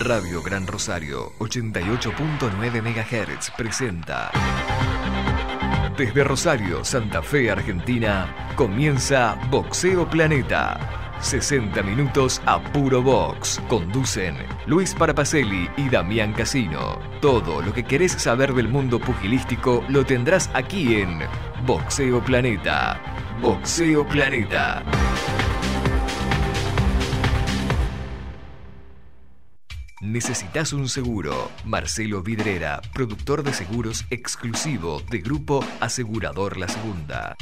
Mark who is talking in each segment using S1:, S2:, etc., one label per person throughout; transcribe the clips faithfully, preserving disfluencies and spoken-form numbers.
S1: Radio Gran Rosario ochenta y ocho punto nueve megahertz presenta. Desde Rosario, Santa Fe, Argentina, comienza Boxeo Planeta. sesenta minutos a puro box. Conducen Luis Parapacelli y Damián Casino. Todo lo que querés saber del mundo pugilístico lo tendrás aquí en Boxeo Planeta. Boxeo Planeta. ¿Necesitas un seguro? Marcelo Vidrera, productor de seguros exclusivo de Grupo Asegurador La Segunda.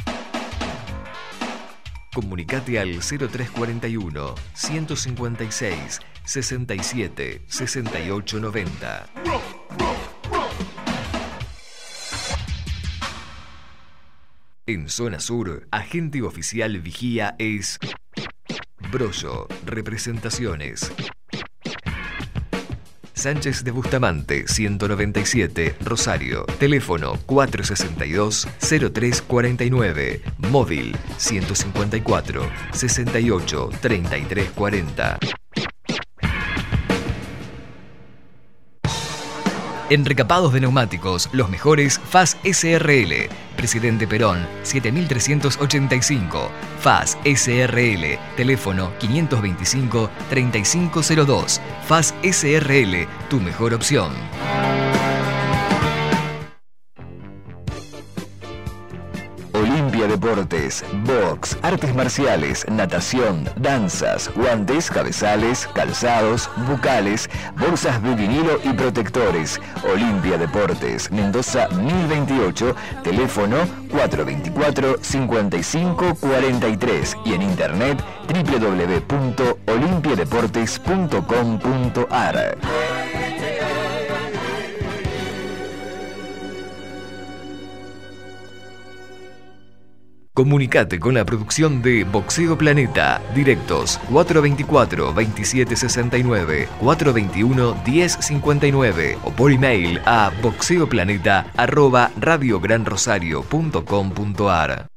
S1: Comunicate al cero tres cuarenta y uno, ciento cincuenta y seis, sesenta y siete, sesenta y ocho noventa. En Zona Sur, agente oficial vigía es Brollo, Representaciones. Sánchez de Bustamante, ciento noventa y siete, Rosario. Teléfono cuatro sesenta y dos, cero tres cuarenta y nueve. Móvil ciento cincuenta y cuatro, sesenta y ocho, treinta y tres cuarenta. En recapados de neumáticos, los mejores F A S S R L. Presidente Perón, siete mil trescientos ochenta y cinco. F A S S R L. Teléfono quinientos veinticinco, treinta y cinco cero dos. F A S S R L, tu mejor opción. Olimpia Deportes, box, artes marciales, natación, danzas, guantes, cabezales, calzados, bucales, bolsas de vinilo y protectores. Olimpia Deportes, Mendoza mil veintiocho, teléfono cuatro veinticuatro, cincuenta y cinco cuarenta y tres y en internet doble u doble u doble u punto olimpia deportes punto com punto a r. Comunicate con la producción de Boxeo Planeta. Directos cuatro veinticuatro, veintisiete sesenta y nueve, cuatro veintiuno, diez cincuenta y nueve o por email a boxeoplaneta arroba radiogranrosario punto com punto a r.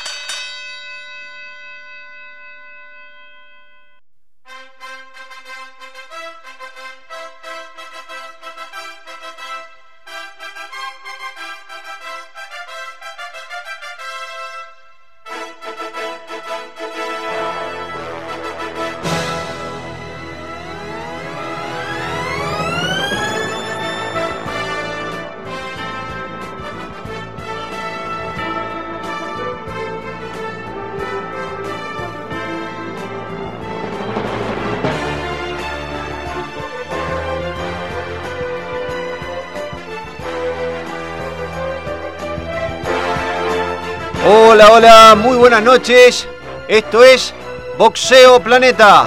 S2: Hola, hola, muy buenas noches. Esto es Boxeo Planeta.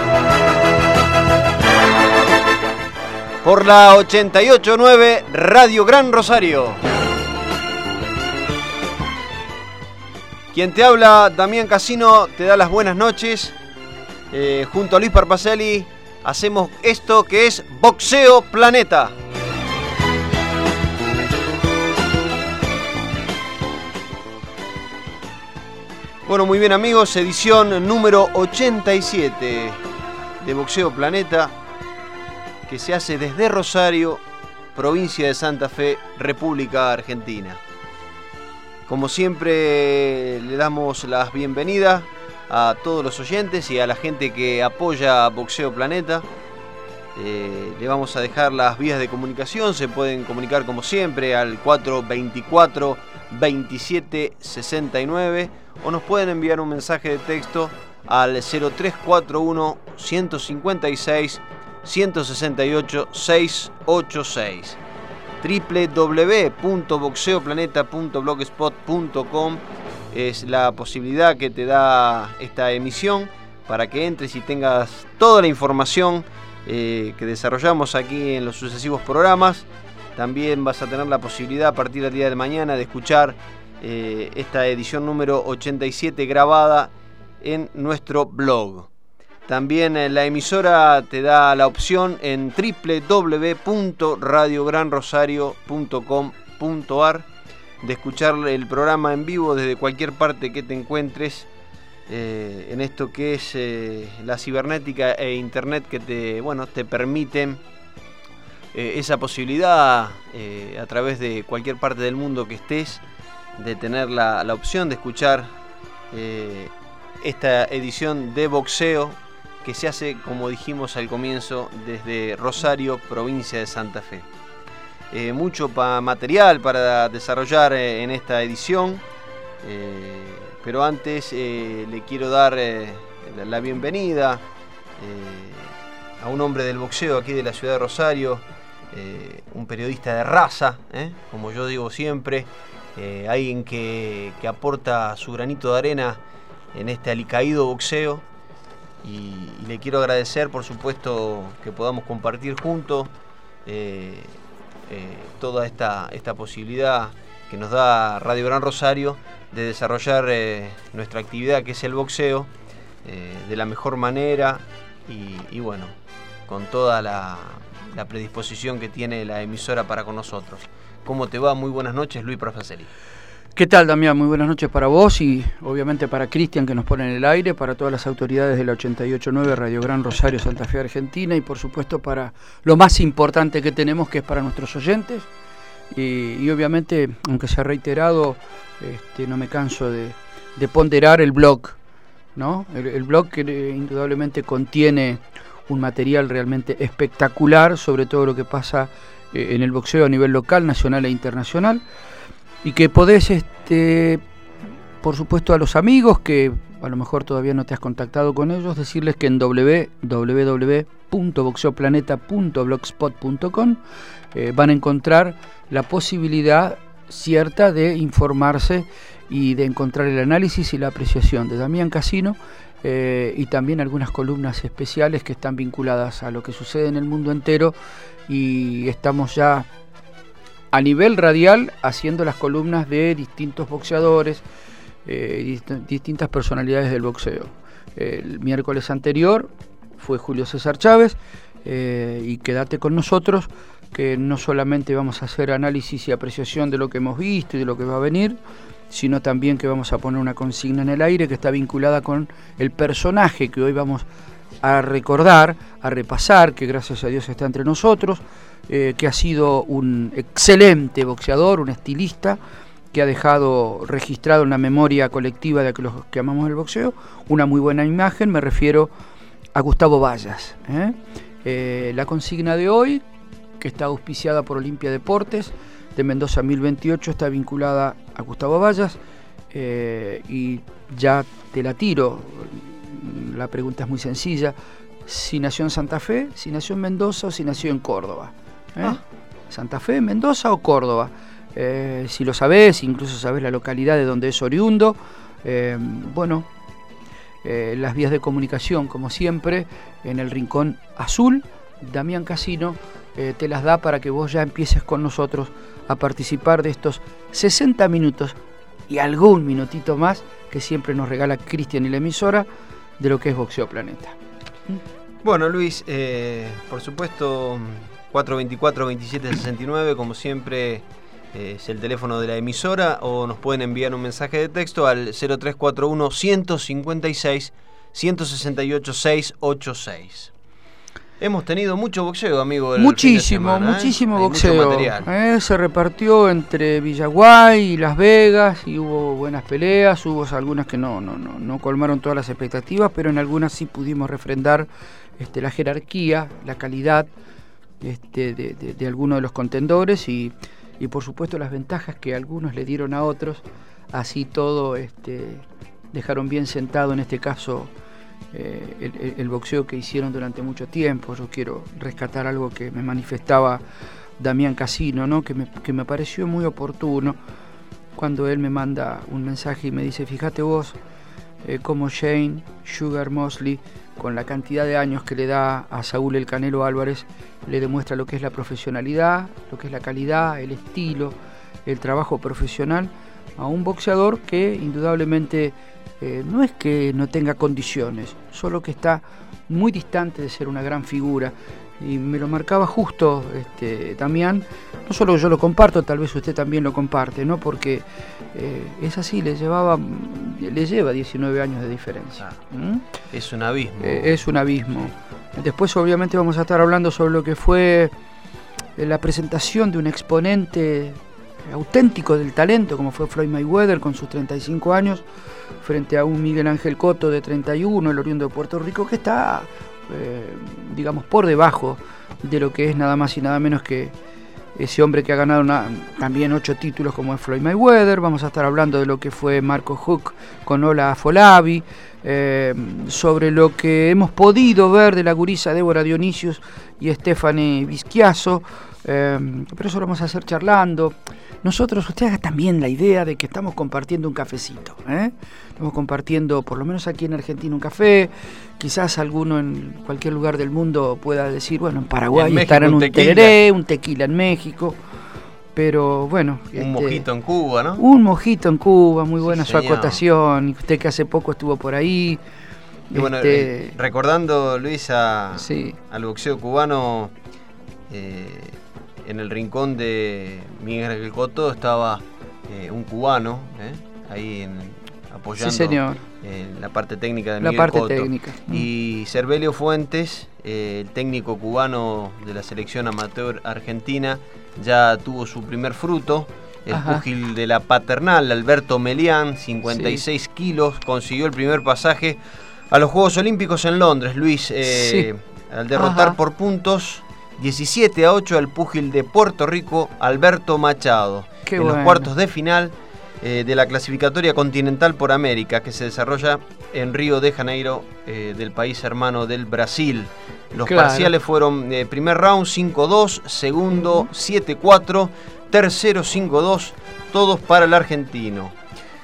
S2: Por la ochenta y ocho punto nueve Radio Gran Rosario. Quien te habla, Damián Casino, te da las buenas noches. Eh, junto a Luis Parpacelli hacemos esto que es Boxeo Planeta. Bueno, muy bien amigos, edición número ochenta y siete de Boxeo Planeta, que se hace desde Rosario, provincia de Santa Fe, República Argentina. Como siempre, le damos las bienvenidas a todos los oyentes y a la gente que apoya Boxeo Planeta. Eh, le vamos a dejar las vías de comunicación, se pueden comunicar como siempre al cuatro veinticuatro, veintisiete sesenta y nueve o nos pueden enviar un mensaje de texto al cero tres cuatro uno, ciento cincuenta y seis, ciento sesenta y ocho, seiscientos ochenta y seis. doble u doble u doble u punto boxeoplaneta punto blogspot punto com es la posibilidad que te da esta emisión para que entres y tengas toda la información eh, que desarrollamos aquí en los sucesivos programas. También vas a tener la posibilidad a partir del día de mañana de escuchar eh, esta edición número ochenta y siete grabada en nuestro blog. También eh, la emisora te da la opción en doble u doble u doble u punto radio gran rosario punto com punto a r de escuchar el programa en vivo desde cualquier parte que te encuentres eh, en esto que es eh, la cibernética e internet que te, bueno, te permiten eh, esa posibilidad eh, a través de cualquier parte del mundo que estés, de tener la, la opción de escuchar eh, esta edición de boxeo que se hace, como dijimos al comienzo, desde Rosario, provincia de Santa Fe. Eh, mucho pa material para desarrollar eh, en esta edición, eh, pero antes eh, le quiero dar eh, la, la bienvenida eh, a un hombre del boxeo aquí de la ciudad de Rosario, eh, un periodista de raza, eh, como yo digo siempre, eh, alguien que, que aporta su granito de arena en este alicaído boxeo, y, y le quiero agradecer, por supuesto, que podamos compartir juntos eh, eh, toda esta, esta posibilidad que nos da Radio Gran Rosario de desarrollar eh, nuestra actividad, que es el boxeo, eh, de la mejor manera y, y bueno, con toda la, la predisposición que tiene la emisora para con nosotros. ¿Cómo te va? Muy buenas noches, Luis Profaceli.
S3: ¿Qué tal, Damián? Muy buenas noches para vos y obviamente para Cristian, que nos pone en el aire, para todas las autoridades de la ochenta y ocho punto nueve Radio Gran Rosario, Santa Fe, Argentina, y por supuesto para lo más importante que tenemos, que es para nuestros oyentes. Y, y obviamente, aunque se ha reiterado, este, no me canso de, de ponderar el blog, ¿no? El, el blog que eh, indudablemente contiene un material realmente espectacular sobre todo lo que pasa eh, en el boxeo a nivel local, nacional e internacional, y que podés, este, por supuesto, a los amigos que a lo mejor todavía no te has contactado con ellos, decirles que en doble u doble u doble u punto boxeoplaneta punto blogspot punto com eh, van a encontrar la posibilidad cierta de informarse y de encontrar el análisis y la apreciación de Damián Casino, eh, y también algunas columnas especiales que están vinculadas a lo que sucede en el mundo entero, y estamos ya a nivel radial haciendo las columnas de distintos boxeadores, eh, dist distintas personalidades del boxeo. El miércoles anterior fue Julio César Chávez, eh, y quédate con nosotros, que no solamente vamos a hacer análisis y apreciación de lo que hemos visto y de lo que va a venir, sino también que vamos a poner una consigna en el aire que está vinculada con el personaje que hoy vamos a recordar, a repasar, que gracias a Dios está entre nosotros, eh, que ha sido un excelente boxeador, un estilista, que ha dejado registrado en la memoria colectiva de los que amamos el boxeo una muy buena imagen. Me refiero a Gustavo Vallas. ¿eh? Eh, la consigna de hoy, que está auspiciada por Olimpia Deportes de Mendoza mil veintiocho, está vinculada a Gustavo Vallas, eh, y ya te la tiro. La pregunta es muy sencilla: si nació en Santa Fe, si nació en Mendoza o si nació en Córdoba. ¿eh? Ah. ¿Santa Fe, Mendoza o Córdoba? Eh, si lo sabés, incluso sabés la localidad de donde es oriundo, eh, bueno, eh, las vías de comunicación, como siempre, en el Rincón Azul, Damián Casino eh, te las da para que vos ya empieces con nosotros a participar de estos sesenta minutos y algún minutito más que siempre nos regala Cristian y la emisora de lo que es Boxeo Planeta.
S2: Bueno, Luis, eh, por supuesto, cuatro veinticuatro, veintisiete sesenta y nueve, como siempre, eh, es el teléfono de la emisora, o nos pueden enviar un mensaje de texto al cero tres cuatro uno, ciento cincuenta y seis, ciento sesenta y ocho, seiscientos ochenta y seis. Hemos tenido mucho boxeo, amigo.
S3: Muchísimo,
S2: semana,
S3: muchísimo
S2: ¿eh?
S3: boxeo. Eh, se repartió entre Villaguay y Las Vegas y hubo buenas peleas. Hubo algunas que no, no, no, no colmaron todas las expectativas, pero en algunas sí pudimos refrendar este, la jerarquía, la calidad este, de, de, de algunos de los contendores y, y por supuesto las ventajas que algunos le dieron a otros. Así todo este, dejaron bien sentado en este caso Eh, el, el boxeo que hicieron durante mucho tiempo. Yo quiero rescatar algo que me manifestaba Damián Casino, ¿no? que, me, que me pareció muy oportuno cuando él me manda un mensaje y me dice: fíjate vos eh, cómo Shane Sugar Mosley, con la cantidad de años que le da a Saúl El Canelo Álvarez, le demuestra lo que es la profesionalidad, lo que es la calidad, el estilo, el trabajo profesional a un boxeador que indudablemente Eh, no es que no tenga condiciones, solo que está muy distante de ser una gran figura. Y me lo marcaba justo este, Damián. No solo yo lo comparto, tal vez usted también lo comparte, ¿no? Porque eh, es así, le llevaba, le lleva diecinueve años de diferencia. ¿Mm?
S2: Es un abismo.
S3: Eh, es un abismo. Después obviamente vamos a estar hablando sobre lo que fue eh, la presentación de un exponente auténtico del talento como fue Floyd Mayweather con sus treinta y cinco años frente a un Miguel Ángel Cotto de treinta y uno, el oriundo de Puerto Rico, que está eh, digamos por debajo de lo que es nada más y nada menos que ese hombre que ha ganado una, también ocho títulos como es Floyd Mayweather. Vamos a estar hablando de lo que fue Marco Huck con Ola Afolabi, eh, sobre lo que hemos podido ver de la gurisa Débora Dionisius y Stephanie Vizquiazo, eh, pero eso lo vamos a hacer charlando. Nosotros, usted haga también la idea de que estamos compartiendo un cafecito, ¿eh? Estamos compartiendo, por lo menos aquí en Argentina, un café. Quizás alguno en cualquier lugar del mundo pueda decir, bueno, en Paraguay estarán un tereré, un tequila en México. Pero bueno.
S2: Un
S3: este,
S2: mojito en Cuba, ¿no?
S3: Un mojito en Cuba, muy buena sí, su
S2: señor.
S3: acotación. Y usted que hace poco estuvo por ahí.
S2: Y bueno,
S3: este,
S2: eh, recordando, Luis, a,
S3: sí.
S2: al boxeo cubano, eh, en el rincón de Miguel Ángel Cotto estaba eh, un cubano, eh, ahí en, apoyando
S3: sí, señor.
S2: Eh, la parte técnica de
S3: la
S2: Miguel
S3: parte
S2: Cotto.
S3: técnica.
S2: Y Cervelio Fuentes, eh, el técnico cubano de la selección amateur argentina, ya tuvo su primer fruto. El
S3: Ajá.
S2: púgil de la Paternal, Alberto Melián, cincuenta y seis sí. kilos, consiguió el primer pasaje a los Juegos Olímpicos en Londres, Luis, eh, sí. al derrotar Ajá. por puntos diecisiete a ocho al púgil de Puerto Rico, Alberto Machado.
S3: Qué
S2: en
S3: bueno.
S2: los cuartos de final eh, de la clasificatoria continental por América, que se desarrolla en Río de Janeiro, eh, del país hermano del Brasil. Los claro. parciales fueron eh, primer round cinco dos, segundo siete cuatro, tercero cinco dos, todos para el argentino.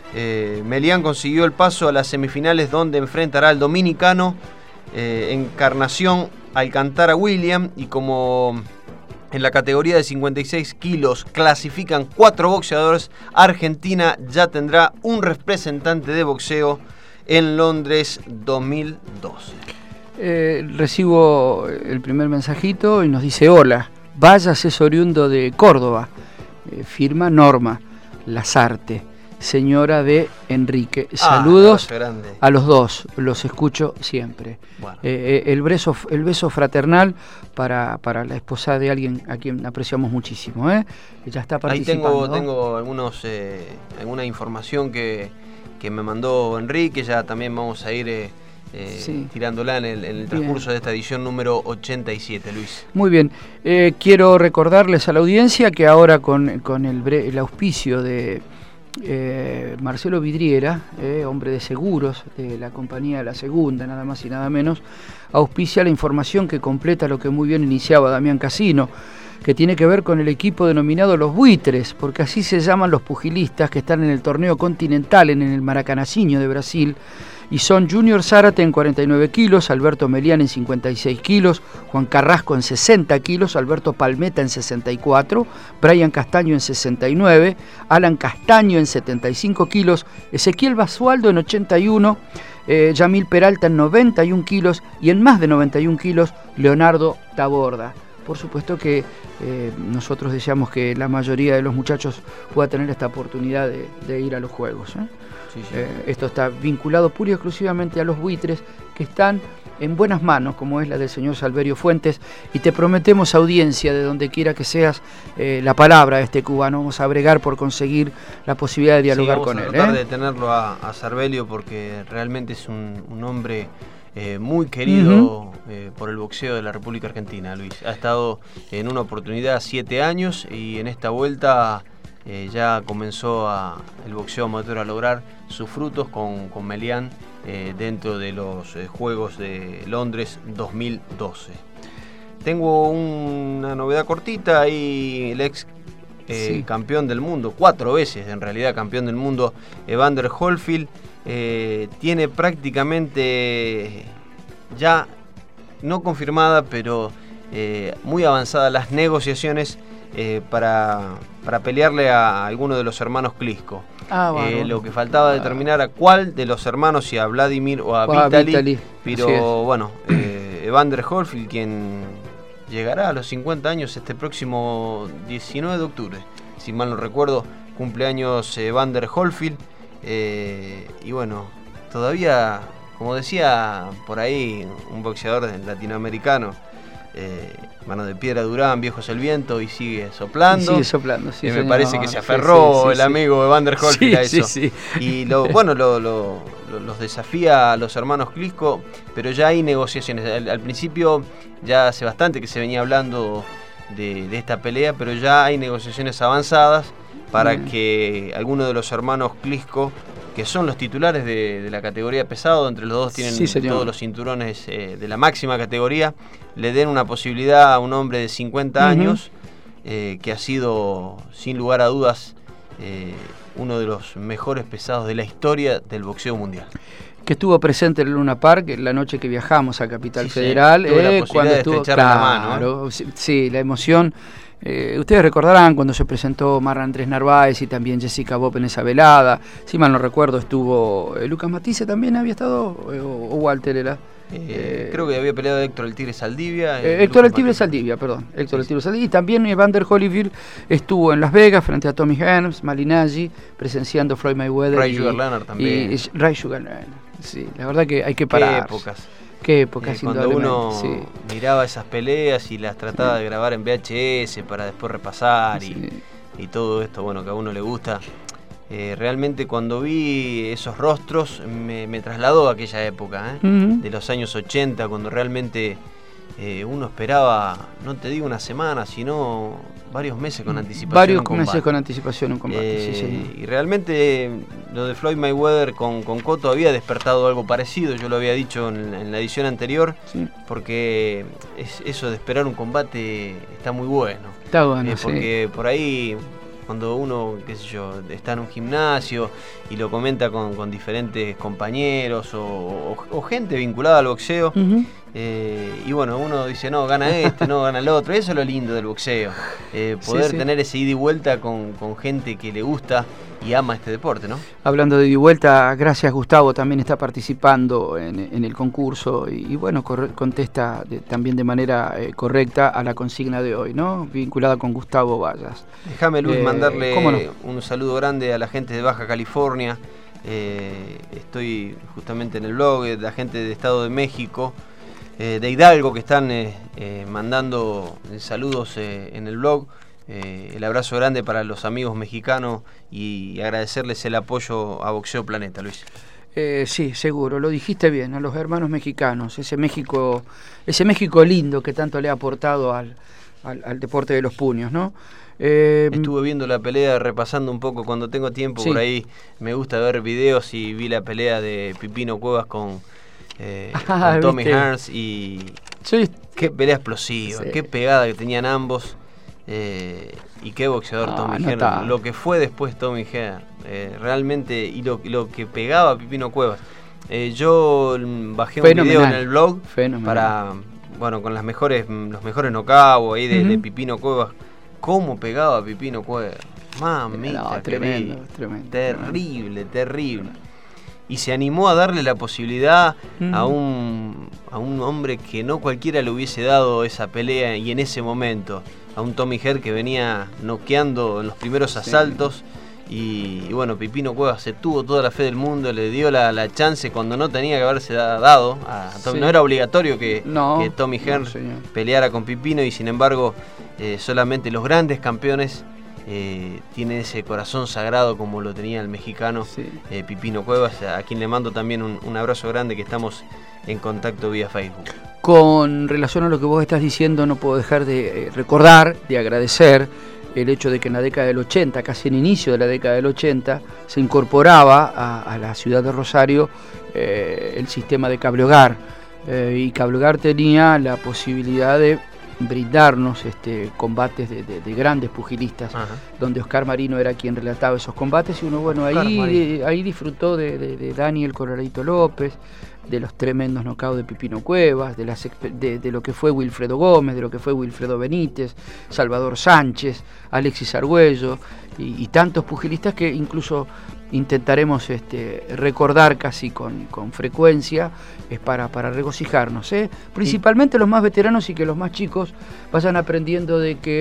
S2: Eh, Melián consiguió el paso a las semifinales, donde enfrentará al dominicano eh, Encarnación Alcantara William, y como en la categoría de cincuenta y seis kilos clasifican cuatro boxeadores, Argentina ya tendrá un representante de boxeo en Londres dos mil doce.
S3: Eh, recibo el primer mensajito y nos dice: hola, Vallas es oriundo de Córdoba, eh, firma Norma Lazarte, señora de Enrique. Saludos
S2: ah,
S3: a los dos, los escucho siempre. Bueno. Eh, el, beso, el beso fraternal para, para la esposa de alguien a quien apreciamos muchísimo, ¿eh? Ya está participando.
S2: Ahí tengo, tengo algunos, eh, alguna información que, que me mandó Enrique, ya también vamos a ir eh, eh, sí. tirándola en el, en el transcurso bien. de esta edición número ochenta y siete, Luis.
S3: Muy bien, eh, quiero recordarles a la audiencia que ahora con, con el, bre, el auspicio de Eh, Marcelo Vidriera, eh, hombre de seguros de la compañía La Segunda, nada más y nada menos, auspicia la información que completa lo que muy bien iniciaba Damián Casino, que tiene que ver con el equipo denominado Los Buitres, porque así se llaman los pugilistas que están en el torneo continental en el Maracanacinho de Brasil, y son Junior Zárate en cuarenta y nueve kilos, Alberto Melián en cincuenta y seis kilos, Juan Carrasco en sesenta kilos, Alberto Palmeta en sesenta y cuatro, Brian Castaño en sesenta y nueve, Alan Castaño en setenta y cinco kilos, Ezequiel Basualdo en ochenta y uno, eh, Yamil Peralta en noventa y un kilos, y en más de noventa y un kilos Leonardo Taborda. Por supuesto que eh, nosotros deseamos que la mayoría de los muchachos pueda tener esta oportunidad de, de ir a los Juegos, ¿eh? Sí, sí. Eh, esto está vinculado pura y exclusivamente a los buitres, que están en buenas manos, como es la del señor Salverio Fuentes, y te prometemos, audiencia, de donde quiera que seas, eh, la palabra de este cubano. Vamos a bregar por conseguir la posibilidad de dialogar
S2: sí,
S3: con él.
S2: Vamos a tratar
S3: ¿eh?
S2: de tenerlo a, a Salverio, porque realmente es un, un hombre eh, muy querido uh-huh. eh, por el boxeo de la República Argentina, Luis. Ha estado en una oportunidad siete años, y en esta vuelta eh, ya comenzó a, el boxeo amateur a lograr sus frutos con, con Melián eh, dentro de los eh, Juegos de Londres dos mil doce. Tengo una novedad cortita, ahí el ex eh, sí. campeón del mundo, cuatro veces en realidad campeón del mundo, Evander Holyfield, eh, tiene prácticamente ya, no confirmada, pero eh, muy avanzadas las negociaciones eh, para, para pelearle a alguno de los hermanos Klitschko. Ah, bueno. eh, lo que faltaba determinar a cuál de los hermanos, si a Vladimir o a o Vitaly, Vitaly, pero bueno, eh, Evander Holyfield, quien llegará a los cincuenta años este próximo diecinueve de octubre, si mal no recuerdo, cumpleaños Evander Holyfield, eh, y bueno, todavía, como decía por ahí un boxeador latinoamericano, eh, Mano de Piedra Durán, Viejos el Viento, y sigue soplando.
S3: Y sigue soplando, sí,
S2: y me
S3: señor.
S2: parece que se aferró
S3: sí, sí,
S2: el
S3: sí,
S2: amigo Evander Holyfield
S3: sí,
S2: a eso.
S3: Sí, sí.
S2: Y lo, bueno, lo, lo, lo, los desafía a los hermanos Klitschko, pero ya hay negociaciones. Al, al principio ya hace bastante que se venía hablando de, de esta pelea, pero ya hay negociaciones avanzadas para Bien. que alguno de los hermanos Klitschko, que son los titulares de, de la categoría pesado, entre los dos tienen sí, todos los cinturones eh, de la máxima categoría, le den una posibilidad a un hombre de cincuenta uh-huh. años, eh, que ha sido, sin lugar a dudas, eh, uno de los mejores pesados de la historia del boxeo mundial. Que estuvo presente en Luna Park la noche que viajamos a Capital sí, Federal. Sí, eh, la cuando de estuvo, claro, la mano. ¿eh? Sí, la emoción. Eh, ustedes recordarán cuando se presentó Marra Andrés Narváez y también Jessica Bopp en esa velada. Si mal no recuerdo, estuvo eh, Lucas Matisse también había estado, eh, o, o Walter era. Eh, eh, creo que había peleado Héctor el Tigre Saldivia. Eh, Héctor el Tigre Saldivia, perdón. Héctor sí, el Tigre Saldivia. Y también Evander Holyfield estuvo en Las Vegas frente a Tommy Hearns, Malinaggi, presenciando Floyd Mayweather. Ray Sugar Leonard también. Y, y Ray Sugar Leonard. Sí, la verdad que hay que parar. Qué épocas. Qué época, eh, cuando uno sí. miraba esas peleas y las trataba sí. de grabar en V H S para después repasar sí. y, y todo esto, bueno, que a uno le gusta. Eh, realmente cuando vi esos rostros me, me trasladó a aquella época, ¿eh? uh-huh. de los años ochenta, cuando realmente eh, uno esperaba, no te digo una semana, sino varios meses con anticipación. Varios un meses con anticipación un combate, eh, sí, sí. Y realmente lo de Floyd Mayweather con, con Cotto había despertado algo parecido, yo lo había dicho en, en la edición anterior, sí. porque es, eso de esperar un combate está muy bueno. Está bueno, eh, porque sí. por ahí, cuando uno, qué sé yo, está en un gimnasio y lo comenta con, con diferentes compañeros o, o, o gente vinculada al boxeo, uh-huh. Eh, y bueno, uno dice, no, gana este, no, gana el otro. Eso es lo lindo del boxeo, eh, poder sí, sí. tener ese ida y vuelta con, con gente que le gusta y ama este deporte, ¿no? Hablando de ida y vuelta, gracias Gustavo, también está participando en, en el concurso y, y bueno, corre, contesta de, también de manera eh, correcta a la consigna de hoy, ¿no? Vinculada con Gustavo Vallas. Déjame, Luis, eh, mandarle no? un saludo grande a la gente de Baja California. Eh, estoy justamente en el blog, de la gente de Estado de México, Eh, de Hidalgo, que están eh, eh, mandando saludos eh, en el blog. Eh, el abrazo grande para los amigos mexicanos y agradecerles el apoyo a Boxeo Planeta, Luis. Eh, sí, seguro, lo dijiste bien, a los hermanos mexicanos, ese México, ese México lindo que tanto le ha aportado al, al, al deporte de los puños, ¿no? Eh, Estuve viendo la pelea, repasando un poco cuando tengo tiempo, sí. por ahí me gusta ver videos y vi la pelea de Pipino Cuevas con... Eh, ah, con Tommy Hearns y sí. qué pelea explosiva, sí. qué pegada que tenían ambos eh, y qué boxeador ah, Tommy no Hearns, lo que fue después Tommy Hearns, eh, realmente, y lo, lo que pegaba Pipino Cuevas. Eh, yo bajé Fenomenal. un video en el blog Fenomenal. para, bueno, con las mejores, los mejores knockouts ahí de, uh-huh. de Pipino Cuevas, cómo pegaba Pipino Cuevas, mamita, no, tremendo, tremendo, terrible, tremendo. terrible. Y se animó a darle la posibilidad mm. a un a un hombre que no cualquiera le hubiese dado esa pelea y en ese momento, a un Tommy Hearns que venía noqueando en los primeros sí. asaltos y, y bueno, Pipino Cuevas se tuvo toda la fe del mundo, le dio la, la chance cuando no tenía que haberse dado a Tommy, sí. no era obligatorio que, no, que Tommy Hearns no, peleara con Pipino y sin embargo eh, solamente los grandes campeones Eh, tiene ese corazón sagrado como lo tenía el mexicano sí. eh, Pipino Cuevas, a quien le mando también un, un abrazo grande, que estamos en contacto vía Facebook. Con relación a lo que vos estás diciendo, no puedo dejar de eh, recordar, de agradecer el hecho de que en la década del ochenta, casi en inicio de la década del ochenta, se incorporaba a, a la ciudad de Rosario eh, el sistema de cable hogar eh, y cable hogar tenía la posibilidad de brindarnos este, combates de, de, de grandes pugilistas, Ajá. donde Oscar Marino era quien relataba esos combates y uno bueno ahí, ahí disfrutó de, de, de Daniel Coloradito López, de los tremendos knockouts de Pipino Cuevas, de, las, de, de lo que fue Wilfredo Gómez, de lo que fue Wilfredo Benítez, Salvador Sánchez, Alexis Argüello y, y tantos pugilistas que incluso intentaremos este, recordar casi con, con frecuencia, es para, para regocijarnos, ¿eh? Principalmente los más veteranos y que los más chicos vayan aprendiendo de que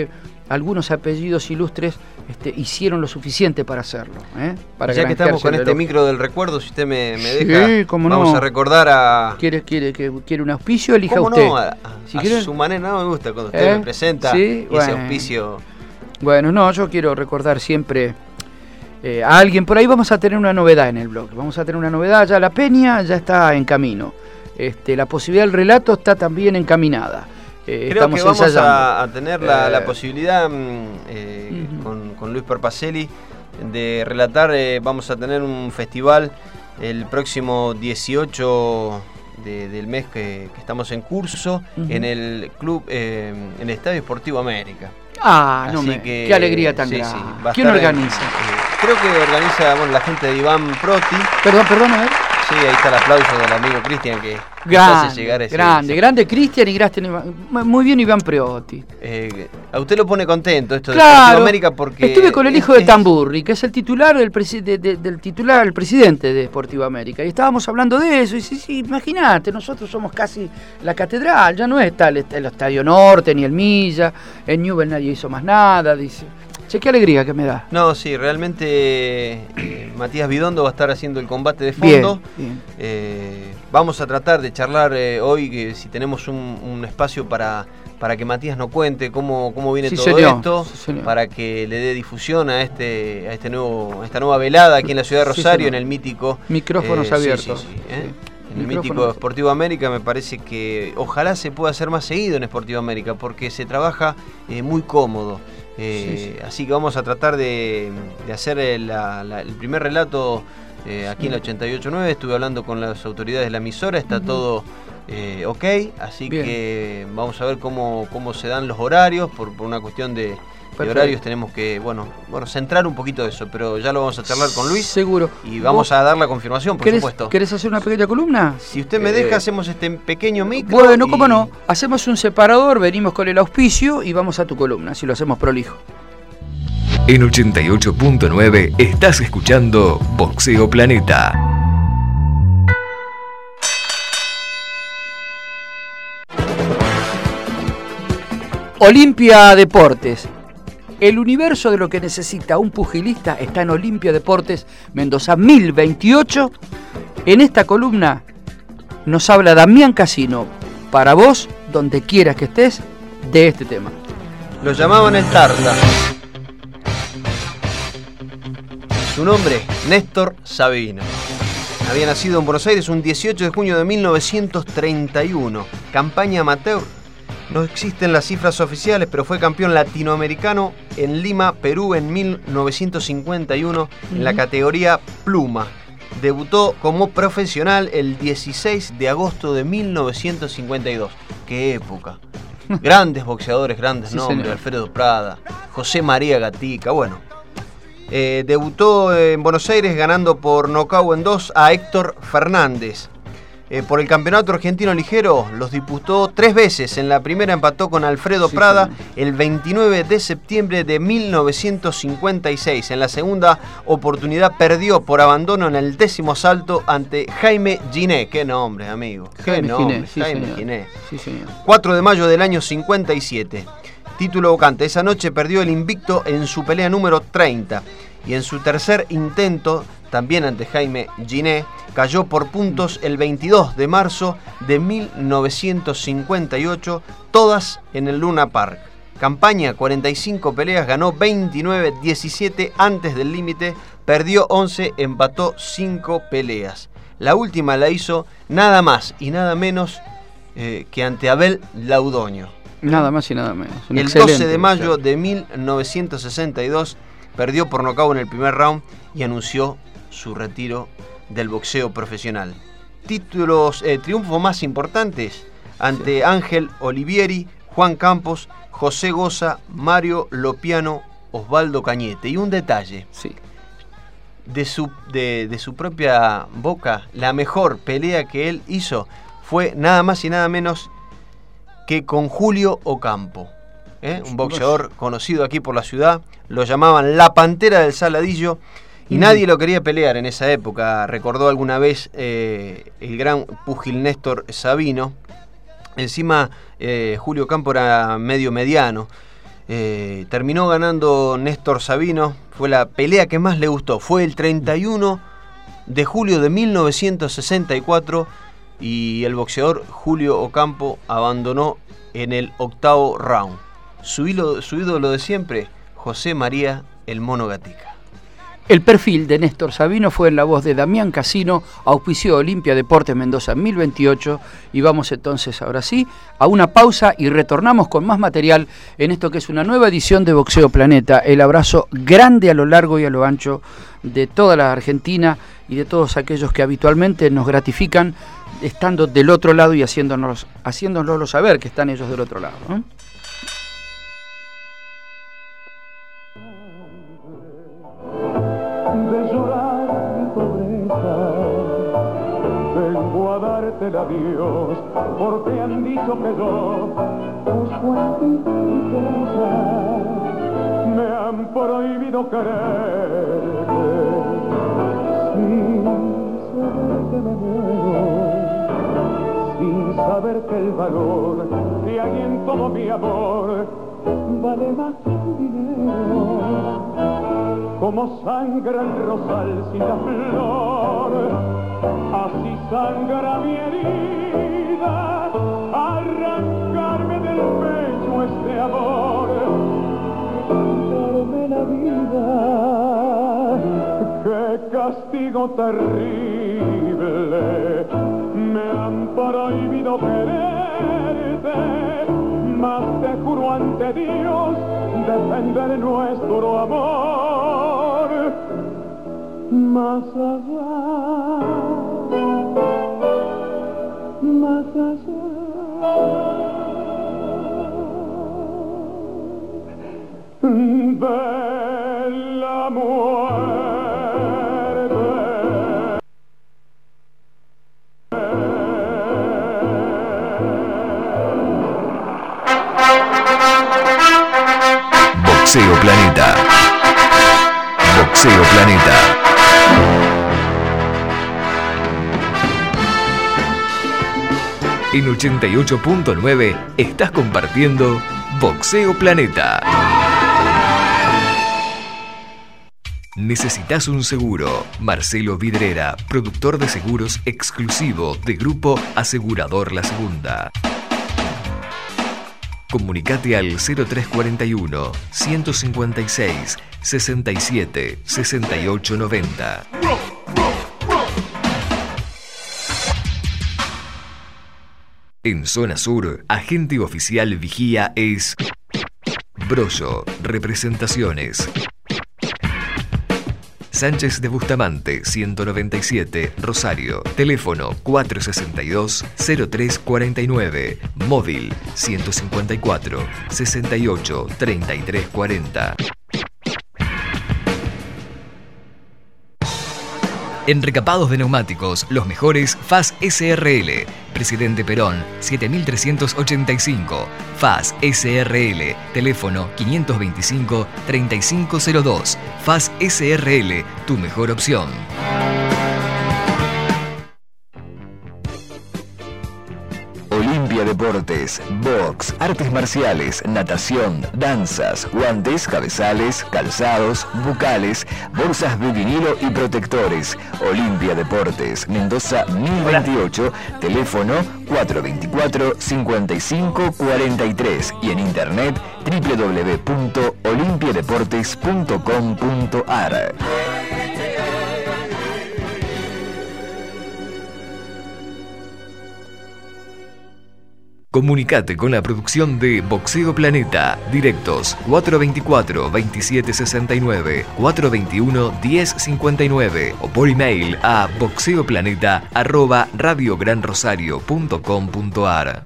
S3: algunos apellidos ilustres este, hicieron lo suficiente para hacerlo. ¿eh? Para
S2: ya que estamos con este micro del recuerdo, si usted me, me deja,
S3: sí, cómo
S2: vamos
S3: no.
S2: a recordar a...
S3: ¿Quiere, quiere, que, quiere un auspicio? Elija
S2: ¿Cómo
S3: usted.
S2: no? A, a,
S3: si
S2: a
S3: quiere...
S2: su manera, no me gusta cuando usted
S3: ¿Eh?
S2: me presenta
S3: ¿Sí?
S2: ese
S3: Bueno.
S2: auspicio.
S3: Bueno, no, yo quiero recordar siempre eh, a alguien. Por ahí vamos a tener una novedad en el blog. Vamos a tener una novedad. Ya la Peña ya está en camino. Este, la posibilidad del relato está también encaminada. Eh,
S2: Creo
S3: estamos
S2: que vamos a, a tener la,
S3: eh,
S2: la posibilidad eh, uh-huh. con, con Luis Perpacelli de relatar. Eh, vamos a tener un festival el próximo dieciocho de, del mes que, que estamos en curso uh-huh. en el club, eh, en el Estadio Esportivo América.
S3: Ah, no
S2: Así
S3: me,
S2: que,
S3: qué alegría tan
S2: sí,
S3: grande.
S2: Sí,
S3: ¿Quién organiza?
S2: En, eh, creo que organiza bueno, la gente de Iván Proti.
S3: Perdón, perdón, a ver.
S2: Sí, ahí está el aplauso del amigo Cristian que
S3: grande,
S2: nos hace llegar ese...
S3: Grande, ese. grande Cristian y grande muy bien Iván Priotti.
S2: Eh, a usted lo pone contento esto
S3: claro,
S2: de Sportivo América porque...
S3: Estuve con el hijo
S2: es,
S3: de Tamburri, que es el titular del, presi de, de, del titular, el presidente de Sportivo América, y estábamos hablando de eso, y sí, sí, imagínate, nosotros somos casi la catedral, ya no está el, el Estadio Norte, ni el Milla, en Newell nadie hizo más nada, dice... Che, qué alegría que me da.
S2: No, sí, realmente eh, Matías Bidondo va a estar haciendo el combate de fondo.
S3: Bien, bien.
S2: Eh, vamos a tratar de charlar eh, hoy, que si tenemos un, un espacio para, para que Matías nos cuente cómo, cómo viene
S3: sí,
S2: todo
S3: señor.
S2: esto,
S3: Sí,
S2: para que le dé difusión a este a este nuevo a esta nueva velada aquí en la ciudad de Rosario, sí, en el mítico...
S3: Micrófonos
S2: eh,
S3: abiertos.
S2: Sí, sí, sí, ¿eh?
S3: Sí.
S2: En el mítico Sportivo América. Me parece que ojalá se pueda hacer más seguido en Sportivo América, porque se trabaja eh, muy cómodo. Eh, sí, sí. Así que vamos a tratar de, de hacer el, la, la, el primer relato eh, aquí sí. en la ochenta y ocho punto nueve. Estuve hablando con las autoridades de la emisora, está uh-huh. todo eh, ok, así Bien. que vamos a ver cómo, cómo se dan los horarios. Por, por una cuestión de, de horarios tenemos que bueno, bueno centrar un poquito de eso, pero ya lo vamos a charlar con Luis.
S3: Seguro.
S2: Y vamos a dar la confirmación, por
S3: ¿Querés,
S2: supuesto.
S3: ¿Querés hacer una pequeña columna?
S2: Si usted me deja, eh, hacemos este pequeño micro.
S3: Bueno,
S2: y...
S3: cómo no. Hacemos un separador, venimos con el auspicio y vamos a tu columna, si lo hacemos prolijo.
S1: En ochenta y ocho punto nueve estás escuchando Boxeo Planeta.
S3: Olimpia Deportes. El universo de lo que necesita un pugilista está en Olimpia Deportes Mendoza mil veintiocho. En esta columna nos habla Damián Casino, para vos, donde quieras que estés, de este tema.
S2: Lo llamaban el Tarta. Su nombre, Néstor Sabino. Había nacido en Buenos Aires un dieciocho de junio de mil novecientos treinta y uno. Campaña amateur. No existen las cifras oficiales, pero fue campeón latinoamericano en Lima, Perú, en mil novecientos cincuenta y uno, uh-huh. en la categoría pluma. Debutó como profesional el dieciséis de agosto de mil novecientos cincuenta y dos. ¡Qué época! Grandes boxeadores, grandes sí, nombres. Señor. Alfredo Prada, José María Gatica, bueno. Eh, debutó en Buenos Aires ganando por nocaut en dos a Héctor Fernández. Eh, por el campeonato argentino ligero los disputó tres veces. En la primera empató con Alfredo sí, Prada sí. el veintinueve de septiembre de mil novecientos cincuenta y seis. En la segunda oportunidad perdió por abandono en el décimo asalto ante Jaime Giné. Qué nombre, amigo. Qué
S3: Jaime
S2: nombre,
S3: Giné, sí,
S2: Jaime
S3: señor.
S2: Giné.
S3: Sí, señor.
S2: cuatro de mayo del año cincuenta y siete. Título vacante. Esa noche perdió el invicto en su pelea número treinta. Y en su tercer intento, también ante Jaime Giné, cayó por puntos el veintidós de marzo de mil novecientos cincuenta y ocho, todas en el Luna Park. Campaña, cuarenta y cinco peleas, ganó veintinueve, diecisiete antes del límite, perdió once, empató cinco peleas. La última la hizo nada más y nada menos eh, que ante Abel Laudoño.
S3: Nada más y nada menos. Un
S2: el doce de mayo de mil novecientos sesenta y dos perdió por nocaut en el primer round y anunció su retiro del boxeo profesional. Títulos, eh, triunfos más importantes ante sí. Ángel Olivieri, Juan Campos, José Goza, Mario Lopiano, Osvaldo Cañete. Y un detalle,
S3: sí.
S2: de, su, de, de su propia boca, la mejor pelea que él hizo fue nada más y nada menos que con Julio Ocampo. ¿Eh? Un boxeador conocido aquí por la ciudad, lo llamaban la Pantera del Saladillo y mm. nadie lo quería pelear en esa época. Recordó alguna vez eh, el gran púgil Néstor Sabino. Encima eh, Julio Campo era medio mediano. Eh, terminó ganando Néstor Sabino, fue la pelea que más le gustó, fue el treinta y uno de julio de mil novecientos sesenta y cuatro y el boxeador Julio Ocampo abandonó en el octavo round. Su ídolo, su ídolo de siempre, José María El Mono Gatica.
S3: El perfil de Néstor Sabino fue en la voz de Damián Casino, auspició Olimpia Deportes Mendoza mil veintiocho, y vamos entonces ahora sí a una pausa y retornamos con más material en esto que es una nueva edición de Boxeo Planeta. El abrazo grande a lo largo y a lo ancho de toda la Argentina y de todos aquellos que habitualmente nos gratifican estando del otro lado y haciéndonos, haciéndonoslo saber que están ellos del otro lado, ¿no?
S4: El adiós, porque han dicho que yo busco en ti tristeza, me han prohibido quererte, sin saber que me muero, sin saber que el valor de alguien todo mi amor vale más que un dinero, como sangra el rosal sin la flor. Así sangra mi herida, arrancarme del pecho este amor, quitarme la vida, qué castigo terrible, me han prohibido quererte, mas te juro ante Dios defender nuestro amor, más allá, más allá de la muerte.
S1: Boxeo Planeta. Boxeo Planeta. En ochenta y ocho punto nueve estás compartiendo Boxeo Planeta. ¿Necesitas un seguro? Marcelo Vidrera, productor de seguros exclusivo de Grupo Asegurador La Segunda. Comunicate al cero tres cuarenta y uno, ciento cincuenta y seis, sesenta y siete, sesenta y ocho noventa. En Zona Sur, agente oficial vigía es Brollo, Representaciones. Sánchez de Bustamante, ciento noventa y siete, Rosario. Teléfono cuatro sesenta y dos, cero tres cuarenta y nueve. Móvil ciento cincuenta y cuatro, sesenta y ocho, treinta y tres cuarenta. En recapados de neumáticos, los mejores F A S S R L. Presidente Perón, siete mil trescientos ochenta y cinco. F A S S R L. Teléfono quinientos veinticinco, treinta y cinco cero dos. F A S S R L, tu mejor opción. Olimpia Deportes, box, artes marciales, natación, danzas, guantes, cabezales, calzados, bucales, bolsas de vinilo y protectores. Olimpia Deportes, Mendoza mil veintiocho, teléfono cuatro veinticuatro, cincuenta y cinco cuarenta y tres y en internet doble u doble u doble u punto olimpia deportes punto com punto a r. Comunicate con la producción de Boxeo Planeta. Directos cuatro veinticuatro, veintisiete sesenta y nueve, cuatro veintiuno, diez cincuenta y nueve o por email a boxeoplaneta arroba radiogranrosario punto com punto a r.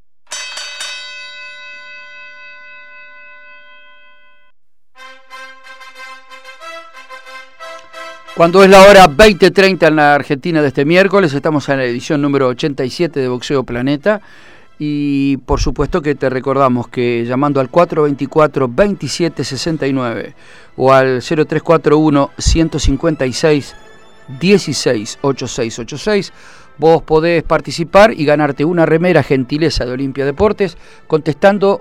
S3: Cuando es la hora veinte treinta en la Argentina de este miércoles, estamos en la edición número ochenta y siete de Boxeo Planeta. Y por supuesto que te recordamos que llamando al cuatro veinticuatro, veintisiete sesenta y nueve o al cero tres cuatro uno, ciento cincuenta y seis, dieciséis ochenta y seis ochenta y seis, vos podés participar y ganarte una remera gentileza de Olimpia Deportes contestando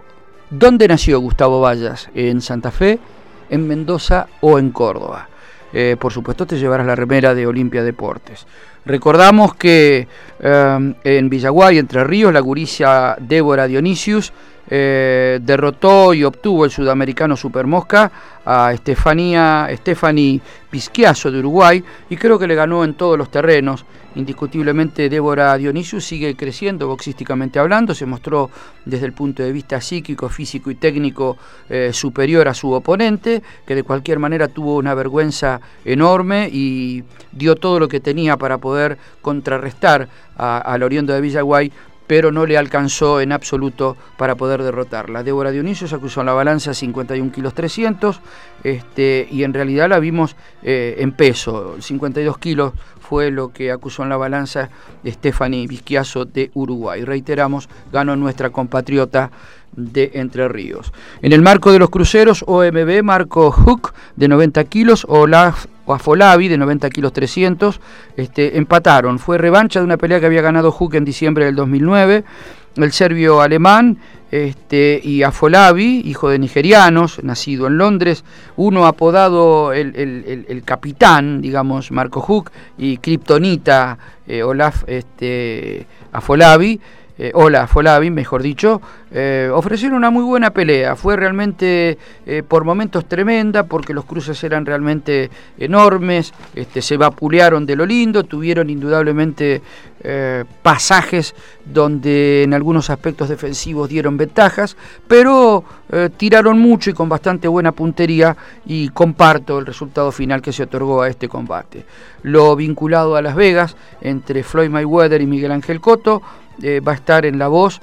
S3: ¿Dónde nació Gustavo Vallas? ¿En Santa Fe, en Mendoza o en Córdoba? Eh, por supuesto te llevarás la remera de Olimpia Deportes. Recordamos que eh, en Villaguay, Entre Ríos, la gurisa Débora Dionisius eh, derrotó y obtuvo el sudamericano Supermosca a Estefanía, Stephanie Pisquiazo de Uruguay, y creo que le ganó en todos los terrenos. Indiscutiblemente Débora Dionisius sigue creciendo boxísticamente hablando, se mostró desde el punto de vista psíquico, físico y técnico eh, superior a su oponente, que de cualquier manera tuvo una vergüenza enorme y dio todo lo que tenía para poder contrarrestar al oriundo de Villaguay, pero no le alcanzó en absoluto para poder derrotarla. Débora Dionisius acusó en la balanza cincuenta y un kilos trescientos, este, y en realidad la vimos eh, en peso, cincuenta y dos kilos fue lo que acusó en la balanza Stephanie Pisquiazo de Uruguay. Reiteramos, ganó nuestra compatriota de Entre Ríos. En el marco de los cruceros, O M B, Marco Huck de noventa kilos, Olaf Afolabi de noventa kilos trescientos, este, empataron. Fue revancha de una pelea que había ganado Huck en diciembre del dos mil nueve. El serbio alemán este, y Afolabi, hijo de nigerianos, nacido en Londres, uno apodado el, el, el, el capitán, digamos, Marco Huck, y Kryptonita eh, Olaf este, Afolabi, eh, Ola Afolabi, mejor dicho, eh, ofrecieron una muy buena pelea. Fue realmente eh, por momentos tremenda, porque los cruces eran realmente enormes, este, se vapulearon de lo lindo, tuvieron indudablemente eh, pasajes donde en algunos aspectos defensivos dieron ventajas, pero eh, tiraron mucho y con bastante buena puntería, y comparto el resultado final que se otorgó a este combate. Lo vinculado a Las Vegas entre Floyd Mayweather y Miguel Ángel Cotto eh, va a estar en la voz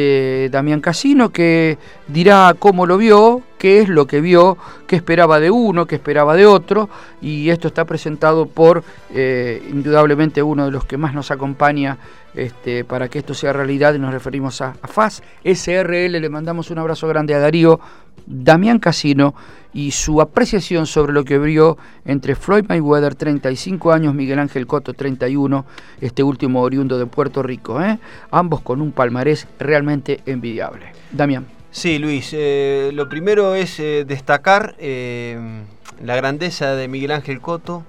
S3: de Damián Casino, que dirá cómo lo vio, qué es lo que vio, qué esperaba de uno, qué esperaba de otro, y esto está presentado por eh, indudablemente uno de los que más nos acompaña este, para que esto sea realidad, y nos referimos a, a F A S S R L. Le mandamos un abrazo grande a Darío. Damián Casino y su apreciación sobre lo que vio entre Floyd Mayweather, treinta y cinco años, Miguel Ángel Cotto, treinta y uno, este último oriundo de Puerto Rico, ¿eh? Ambos con un palmarés realmente envidiable. Damián.
S2: Sí, Luis, eh, lo primero es eh, destacar eh, la grandeza de Miguel Ángel Cotto,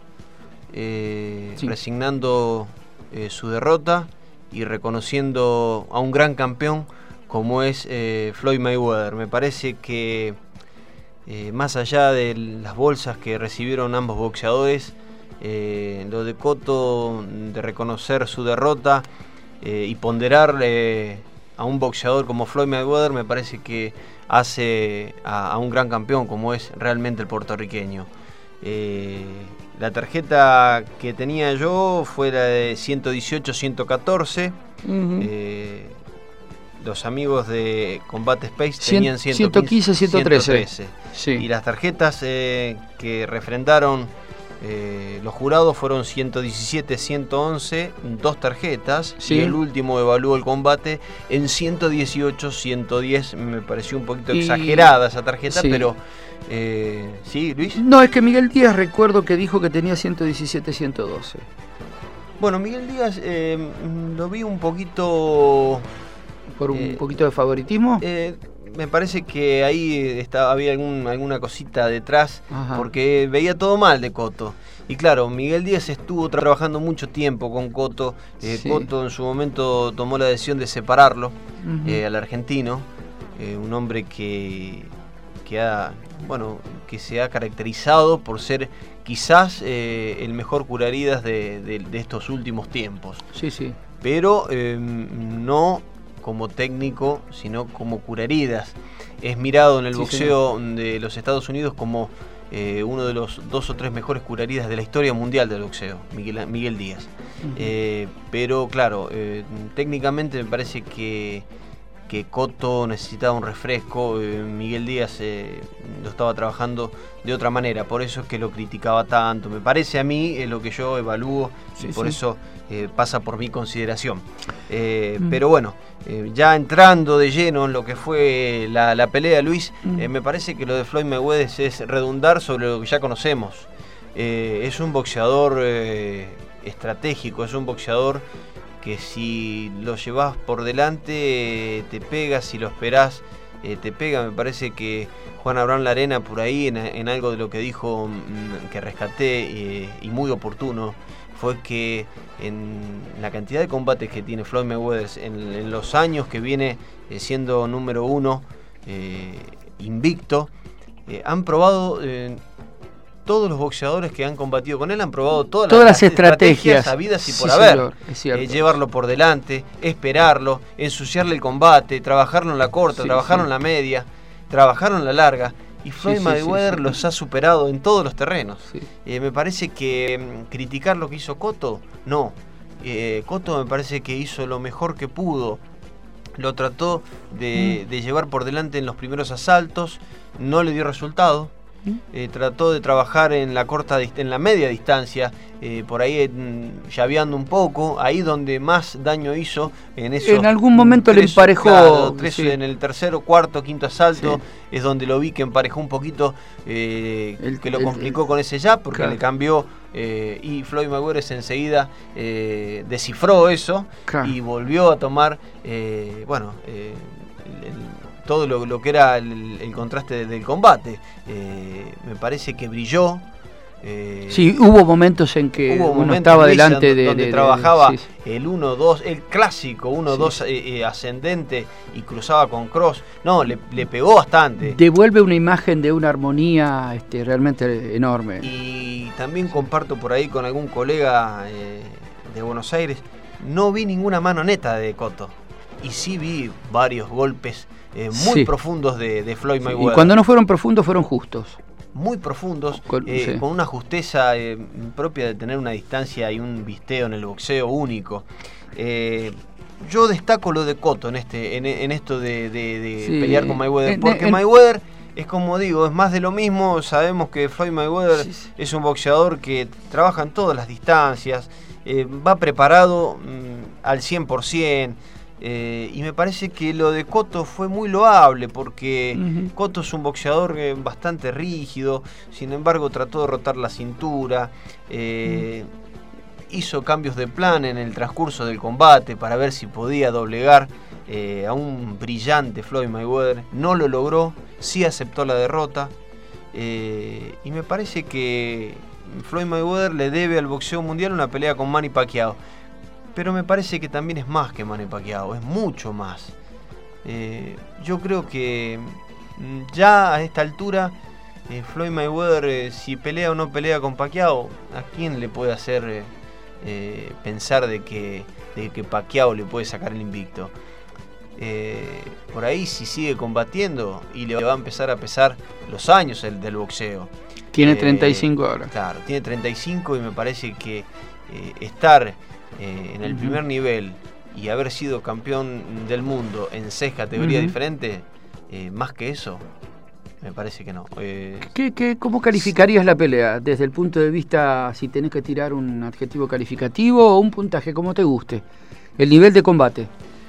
S2: eh, sí. resignando eh, su derrota y reconociendo a un gran campeón como es eh, Floyd Mayweather. Me parece que eh, más allá de las bolsas que recibieron ambos boxeadores, eh, lo de Cotto de reconocer su derrota eh, y ponderar eh, a un boxeador como Floyd Mayweather, me parece que hace a, a un gran campeón como es realmente el puertorriqueño. Eh, la tarjeta que tenía yo fue la de ciento dieciocho a ciento catorce. Uh-huh. eh, Los amigos de Combate Space tenían
S3: ciento quince, ciento trece.
S2: Sí. Y las tarjetas eh, que refrendaron eh, los jurados fueron ciento diecisiete, ciento once, dos tarjetas. Sí. Y el último evaluó el combate en ciento dieciocho, ciento diez. Me pareció un poquito y... exagerada esa tarjeta, sí. pero... Eh, ¿Sí, Luis?
S3: No, es que Miguel Díaz recuerdo que dijo que tenía ciento diecisiete, ciento doce.
S2: Bueno, Miguel Díaz eh, lo vi un poquito...
S3: ¿Por un eh, poquito de favoritismo?
S2: Eh, me parece que ahí estaba, había algún, alguna cosita detrás. Ajá. Porque veía todo mal de Cotto. Y claro, Miguel Díaz estuvo trabajando mucho tiempo con Cotto. Eh, sí. Cotto en su momento tomó la decisión de separarlo uh-huh. eh, al argentino. Eh, un hombre que, que, ha, bueno, que se ha caracterizado por ser quizás eh, el mejor curaridas de, de, de estos últimos tiempos.
S3: Sí, sí.
S2: Pero eh, no... como técnico, sino como curaheridas. Es mirado en el sí, boxeo señor. de los Estados Unidos como eh, uno de los dos o tres mejores curaheridas de la historia mundial del boxeo, Miguel, Miguel Díaz. Uh-huh. Eh, pero claro, eh, técnicamente me parece que, que Cotto necesitaba un refresco. eh, Miguel Díaz eh, lo estaba trabajando de otra manera, por eso es que lo criticaba tanto. Me parece a mí es lo que yo evalúo sí, y por sí. eso eh, pasa por mi consideración. Eh, mm. Pero bueno, eh, ya entrando de lleno en lo que fue la, la pelea, Luis, mm. eh, me parece que lo de Floyd Mayweather es redundar sobre lo que ya conocemos. Eh, es un boxeador eh, estratégico, es un boxeador que si lo llevas por delante eh, te pegas, si lo esperás eh, te pega. Me parece que Juan Abraham Larena, por ahí, en, en algo de lo que dijo, mmm, que rescaté eh, y muy oportuno, fue que en la cantidad de combates que tiene Floyd Mayweather en, en los años que viene eh, siendo número uno, eh, invicto, eh, han probado... Eh, todos los boxeadores que han combatido con él han probado todas,
S3: todas
S2: las,
S3: las estrategias,
S2: estrategias habidas y por
S3: sí,
S2: haber.
S3: señor, es cierto.
S2: Eh, llevarlo por delante, esperarlo, ensuciarle el combate, trabajarlo en la corta,
S3: Sí,
S2: trabajarlo
S3: sí.
S2: en la media, trabajarlo en la larga. Y Floyd
S3: Sí, sí,
S2: Mayweather
S3: sí, sí.
S2: los ha superado en todos los terrenos.
S3: Sí.
S2: Eh, me parece que mm, criticar lo que hizo Cotto, no. Eh, Cotto me parece que hizo lo mejor que pudo. Lo trató de,
S3: Mm.
S2: de llevar por delante en los primeros asaltos, no le dio resultado. Eh, trató de trabajar en la corta, en la media distancia, eh, por ahí mm, llaveando un poco, ahí donde más daño hizo, en esos
S3: En algún momento le
S2: tres,
S3: emparejó,
S2: claro, tres,
S3: sí.
S2: en el tercero, cuarto, quinto asalto,
S3: Sí.
S2: es donde lo vi que emparejó un poquito, eh,
S3: El-
S2: que lo
S3: el-
S2: complicó con ese jab, porque
S3: claro.
S2: le cambió, eh, y Floyd Mayweather enseguida eh, descifró eso,
S3: Claro.
S2: y volvió a tomar, eh, bueno, eh, el- el- todo lo, lo que era el, el contraste del combate. Eh, me parece que brilló. Eh,
S3: Sí, hubo momentos en que
S2: hubo
S3: uno
S2: momentos,
S3: estaba
S2: Luis,
S3: delante
S2: donde,
S3: de,
S2: donde
S3: de- de-
S2: trabajaba
S3: sí, sí.
S2: el uno dos, el clásico uno dos
S3: Sí.
S2: eh, eh, ascendente y cruzaba con cross. No, le, le pegó bastante.
S3: Devuelve una imagen de una armonía este, realmente enorme.
S2: Y también comparto por ahí con algún colega eh, de Buenos Aires, no vi ninguna mano neta de Cotto. Y sí vi varios golpes eh, muy
S3: Sí.
S2: profundos de, de Floyd
S3: Sí,
S2: Mayweather.
S3: y cuando no fueron profundos, fueron justos.
S2: Muy profundos,
S3: Con-
S2: eh,
S3: sí.
S2: con una justeza eh, propia de tener una distancia y un visteo en el boxeo único. Eh, yo destaco lo de Cotto en este, en, en esto de, de- de
S3: Sí.
S2: pelear con Mayweather,
S3: En-
S2: porque
S3: en-
S2: Mayweather es como digo, es más de lo mismo. Sabemos que Floyd Mayweather
S3: Sí, sí.
S2: es un boxeador que trabaja en todas las distancias, eh, va preparado mm, al cien por ciento. Eh, y me parece que lo de Cotto fue muy loable, porque
S3: Ujú.
S2: Cotto es un boxeador eh, bastante rígido, sin embargo trató de rotar la cintura, eh, hizo cambios de plan en el transcurso del combate para ver si podía doblegar eh, a un brillante Floyd Mayweather. No lo logró, sí aceptó la derrota, eh, y me parece que Floyd Mayweather le debe al boxeo mundial una pelea con Manny Pacquiao. Pero me parece que también es más que Manny Pacquiao, es mucho más. Eh, yo creo que mm, ya a esta altura, eh, Floyd Mayweather, eh, si pelea o no pelea con Pacquiao, ¿a quién le puede hacer eh, eh, pensar de que, de que Pacquiao le puede sacar el invicto? Eh, por ahí, si sigue combatiendo, y le va a empezar a pesar los años el, del boxeo.
S3: Tiene
S2: Eh,
S3: treinta y cinco ahora.
S2: Claro, tiene treinta y cinco, y me parece que eh, estar eh, en el
S3: Ujú.
S2: primer nivel y haber sido campeón del mundo en seis categorías
S3: Ujú.
S2: diferentes, eh, más que eso, me parece que no. Eh,
S3: ¿Qué, qué, ¿Cómo calificarías la pelea? Desde el punto de vista, si tenés que tirar un adjetivo calificativo o un puntaje, como te guste. El nivel de combate.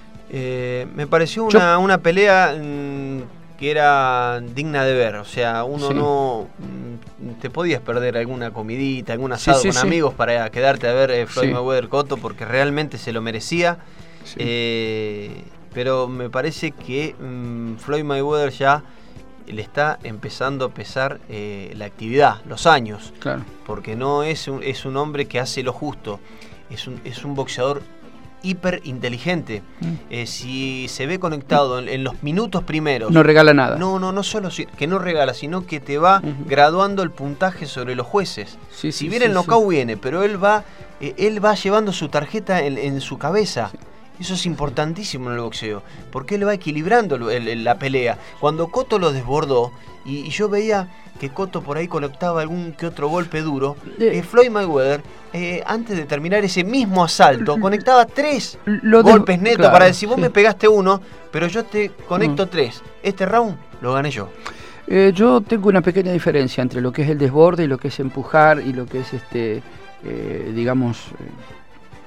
S2: eh, me pareció
S3: Yo-
S2: una, una pelea mm, que era digna de ver. O sea, uno
S3: Sí.
S2: no mm, te podías perder alguna comidita, algún
S3: Sí,
S2: asado
S3: sí,
S2: con
S3: sí.
S2: amigos para quedarte a ver eh, Floyd
S3: Sí.
S2: Mayweather Cotto, porque realmente se lo merecía.
S3: Sí.
S2: Eh, pero me parece que mm, Floyd Mayweather ya le está empezando a pesar eh, la actividad, los años,
S3: Claro.
S2: porque no es un, es un hombre que hace lo justo, es un, es un boxeador hiper inteligente.
S3: Mm.
S2: Eh, si se ve conectado en, en los minutos primeros,
S3: No regala nada.
S2: no, no, no solo si- que no regala, sino que te va
S3: Ujú.
S2: graduando el puntaje sobre los jueces.
S3: Sí,
S2: Si
S3: sí,
S2: bien
S3: sí,
S2: el knockout viene, pero él va, eh, él va llevando su tarjeta en, en su cabeza. Eso es importantísimo en el boxeo, porque él va equilibrando el- el- el- la pelea. Cuando Cotto lo desbordó, y, y yo veía que Cotto por ahí conectaba algún que otro golpe duro,
S3: Eh.
S2: eh, Floyd Mayweather, eh, antes de terminar ese mismo asalto, conectaba tres
S3: Lo de-
S2: golpes netos
S3: claro,
S2: para decir, vos
S3: sí.
S2: me pegaste uno, pero yo te conecto
S3: Mm.
S2: tres. Este round lo gané yo.
S3: Eh, yo tengo una pequeña diferencia entre lo que es el desborde y lo que es empujar y lo que es, este, eh, digamos, eh,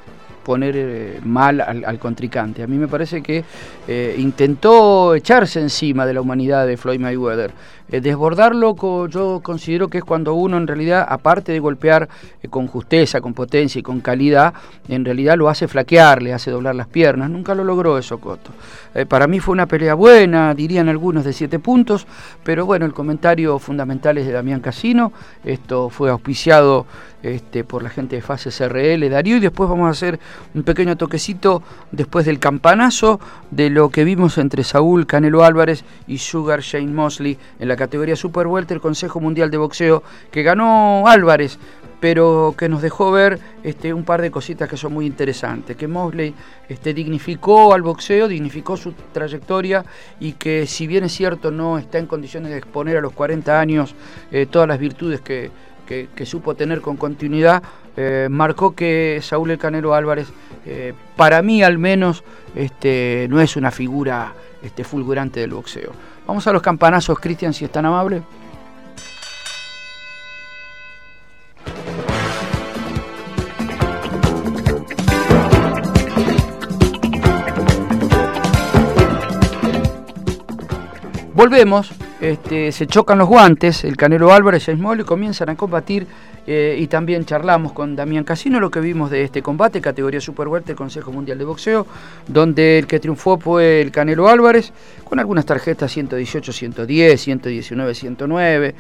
S3: poner eh, mal al, al contrincante. A mí me parece que eh, intentó echarse encima de la humanidad de Floyd Mayweather. Eh, desbordarlo, co yo considero que es cuando uno en realidad, aparte de golpear eh, con justeza, con potencia y con calidad, en realidad lo hace flaquear, le hace doblar las piernas. Nunca lo logró eso, Cotto. Eh, para mí fue una pelea buena, dirían algunos de siete puntos, pero bueno, el comentario fundamental es de Damián Casino. Esto fue auspiciado este, por la gente de Fases R L, Darío, y después vamos a hacer un pequeño toquecito después del campanazo de lo que vimos entre Saúl Canelo Álvarez y Sugar Shane Mosley en la categoría Super Welter, el Consejo Mundial de Boxeo, que ganó Álvarez, pero que nos dejó ver este, un par de cositas que son muy interesantes, que Mosley este, dignificó al boxeo, dignificó su trayectoria, y que si bien es cierto no está en condiciones de exponer a los cuarenta años eh, todas las virtudes que, que, que supo tener con continuidad, eh, marcó que Saúl El Canelo Álvarez, eh, para mí al menos, este, no es una figura este, fulgurante del boxeo. Vamos a los campanazos, Cristian, si es tan amable. Volvemos, este, se chocan los guantes, el Canelo Álvarez y James Mosley comienzan a combatir, eh, y también charlamos con Damián Casino lo que vimos de este combate, categoría Super Welter del Consejo Mundial de Boxeo, donde el que triunfó fue el Canelo Álvarez, con algunas tarjetas ciento dieciocho, ciento diez, ciento diecinueve, ciento nueve.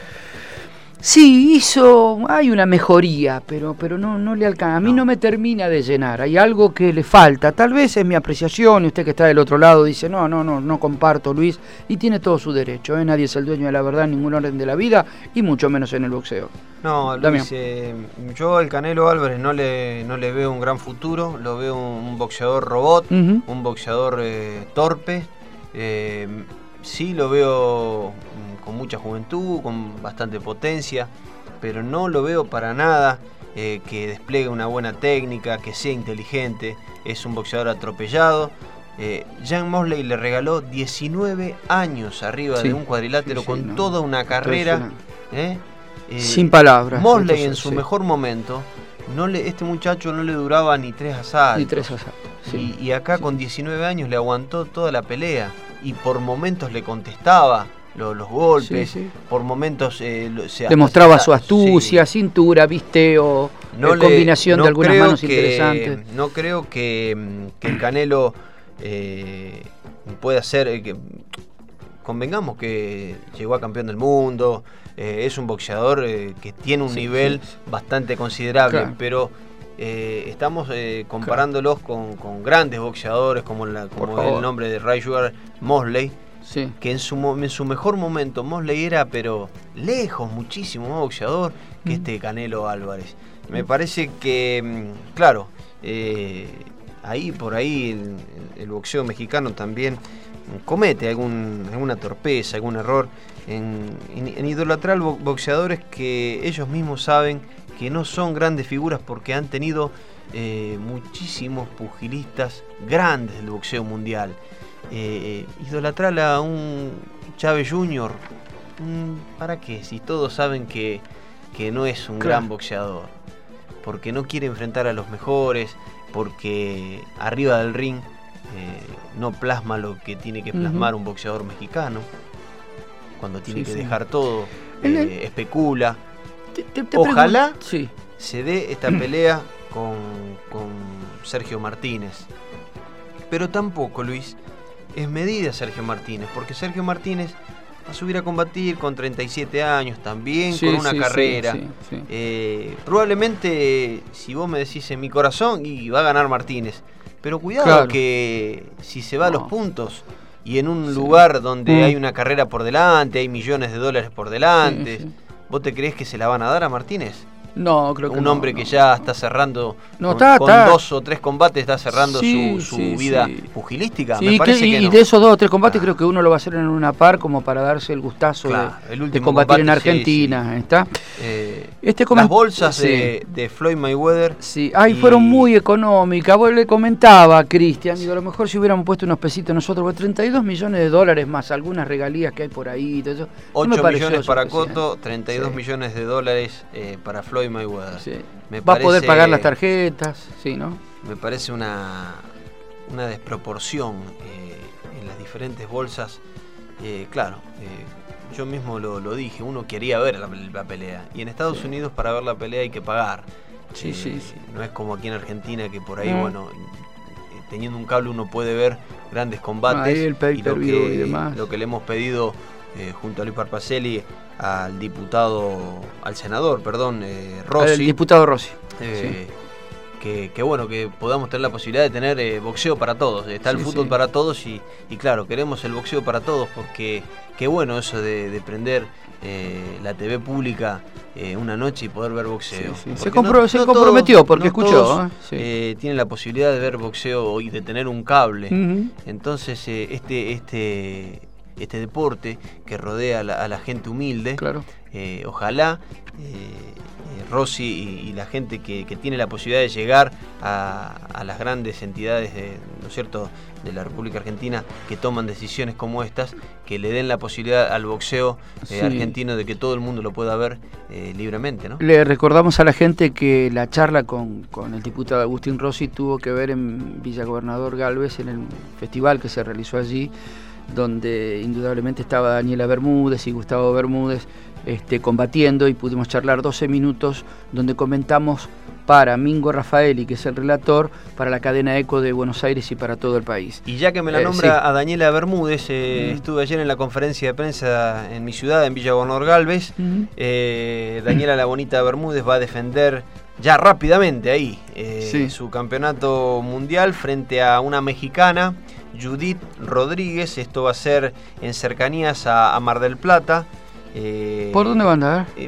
S3: Sí, hizo, hay una mejoría, pero, pero no, no le alcanza. A mí no. no me termina de llenar, hay algo que le falta. Tal vez es mi apreciación, y usted que está del otro lado dice, no, no, no, no comparto, Luis, y tiene todo su derecho, ¿eh? Nadie es el dueño de la verdad en ningún orden de la vida, y mucho menos en el boxeo.
S2: No, Luis, eh, yo al Canelo Álvarez no le, no le veo un gran futuro, lo veo un, un boxeador robot, uh-huh. un boxeador eh, torpe, eh, sí lo veo con mucha juventud, con bastante potencia, pero no lo veo para nada eh, que despliegue una buena técnica, que sea inteligente. Es un boxeador atropellado. eh, Jan Mosley le regaló diecinueve años arriba sí, de un cuadrilátero sí, sí, con no, toda una carrera eh, eh,
S3: sin palabras.
S2: Mosley
S3: entonces,
S2: en su
S3: sí.
S2: mejor momento, no le, este muchacho no le duraba ni tres asaltos,
S3: ni tres asaltos sí.
S2: y, y acá sí. con diecinueve años le aguantó toda la pelea, y por momentos le contestaba Los, los golpes, sí, sí. por momentos eh, se
S3: demostraba su astucia, sí. cintura, visteo, no eh, le, combinación no de algunas manos
S2: que,
S3: interesantes.
S2: No creo que, que el Canelo eh, pueda ser, eh, que, convengamos que llegó a campeón del mundo, eh, es un boxeador eh, que tiene un sí, nivel sí, sí. bastante considerable, claro. pero eh, estamos eh, comparándolos claro. con, con grandes boxeadores como, la, como el nombre de Ray Sugar Mosley. Sí. Que en su, en su mejor momento Mosley era, pero lejos, muchísimo más boxeador que mm. este Canelo Álvarez. Me parece que, claro, eh, ahí por ahí el, el boxeo mexicano también comete algún, alguna torpeza, algún error en, en, en idolatrar boxeadores que ellos mismos saben que no son grandes figuras, porque han tenido eh, muchísimos pugilistas grandes del boxeo mundial. Eh, idolatrar a un Chávez junior, ¿para qué? Si todos saben que, que no es un claro. gran boxeador, porque no quiere enfrentar a los mejores, porque arriba del ring eh, no plasma lo que tiene que plasmar uh-huh. un boxeador mexicano, cuando tiene sí, que sí. dejar todo, eh, especula. Te, te, te Ojalá sí. se dé esta pelea con, con Sergio Martínez, pero tampoco, Luis, es medida Sergio Martínez, porque Sergio Martínez va a subir a combatir con treinta y siete años también, sí, con una sí, carrera. Sí, sí, sí. Eh, probablemente, si vos me decís en mi corazón, y va a ganar Martínez. Pero cuidado claro. que si se va no. a los puntos y en un sí. lugar donde mm. hay una carrera por delante, hay millones de dólares por delante, sí, sí. ¿vos te creés que se la van a dar a Martínez?
S3: No, creo que
S2: un
S3: no,
S2: hombre
S3: no.
S2: que ya está cerrando
S3: no,
S2: con,
S3: está,
S2: con
S3: está.
S2: dos o tres combates, está cerrando sí, su, su sí, vida sí. pugilística.
S3: Sí,
S2: me parece
S3: que,
S2: que
S3: y
S2: no.
S3: de esos dos o tres combates ah. creo que uno lo va a hacer en una par, como para darse el gustazo claro, de, el de combatir combate, en Argentina. Sí, sí. ¿Está?
S2: Eh,
S3: este
S2: coment- las bolsas sí. de, de Floyd Mayweather.
S3: Sí, ahí y... fueron muy económicas. Vos le comentaba a Cristian, digo, a lo mejor si hubiéramos puesto unos pesitos nosotros, pues treinta y dos millones de dólares más algunas regalías que hay por ahí. Todo eso,
S2: ocho
S3: no
S2: millones para Cotto, treinta y dos sí. millones de dólares eh, para Floyd Mayweather.
S3: Sí.
S2: Me
S3: va
S2: parece...
S3: a poder pagar las tarjetas, sí, ¿no?
S2: me parece una, una desproporción eh, en las diferentes bolsas. Eh, claro, eh, yo mismo lo, lo dije, uno quería ver la, la pelea, y en Estados sí. Unidos para ver la pelea hay que pagar.
S3: Sí,
S2: eh,
S3: sí, sí.
S2: No es como aquí en Argentina, que por ahí,
S3: mm.
S2: bueno, teniendo un cable uno puede ver grandes combates.
S3: Ahí el pay per view y demás.
S2: Lo que le hemos pedido eh, junto a Luis Parpacelli al diputado, al senador, perdón, eh, Rossi.
S3: El diputado Rossi.
S2: Eh, sí. Que, que bueno, que podamos tener la posibilidad de tener eh, boxeo para todos. Está el
S3: sí,
S2: fútbol
S3: sí.
S2: para todos y, y claro, queremos el boxeo para todos, porque qué bueno eso de, de prender eh, la T V pública eh, una noche y poder ver boxeo.
S3: Sí, sí. Se, compro, no, se no comprometió todos, porque no escuchó.
S2: Todos,
S3: ¿eh? Sí.
S2: eh, tienen la posibilidad de ver boxeo y de tener un cable.
S3: Uh-huh.
S2: Entonces eh, este, este, este deporte que rodea a la, a la gente humilde,
S3: claro.
S2: eh, ojalá... Eh, Rossi y, y la gente que, que tiene la posibilidad de llegar a, a las grandes entidades de, ¿no es cierto?, de la República Argentina, que toman decisiones como estas, que le den la posibilidad al boxeo eh, sí. argentino de que todo el mundo lo pueda ver eh, libremente, ¿no?
S3: Le recordamos a la gente que la charla con, con el diputado Agustín Rossi tuvo que ver en Villa Gobernador Galvez, en el festival que se realizó allí, donde indudablemente estaba Daniela Bermúdez y Gustavo Bermúdez Este, combatiendo, y pudimos charlar doce minutos donde comentamos para Mingo Rafaeli, que es el relator, para la cadena ECO de Buenos Aires y para todo el país.
S2: Y ya que me la nombra
S3: eh, sí.
S2: a Daniela Bermúdez, eh, mm. estuve ayer en la conferencia de prensa en mi ciudad, en Villa Gobernador Galvez. Mm. eh, Daniela La Bonita Bermúdez va a defender ya rápidamente ahí eh, sí. su campeonato mundial frente a una mexicana, Judith Rodríguez. Esto va a ser en cercanías a, a Mar del Plata. Eh,
S3: ¿Por dónde van a dar?
S2: Eh,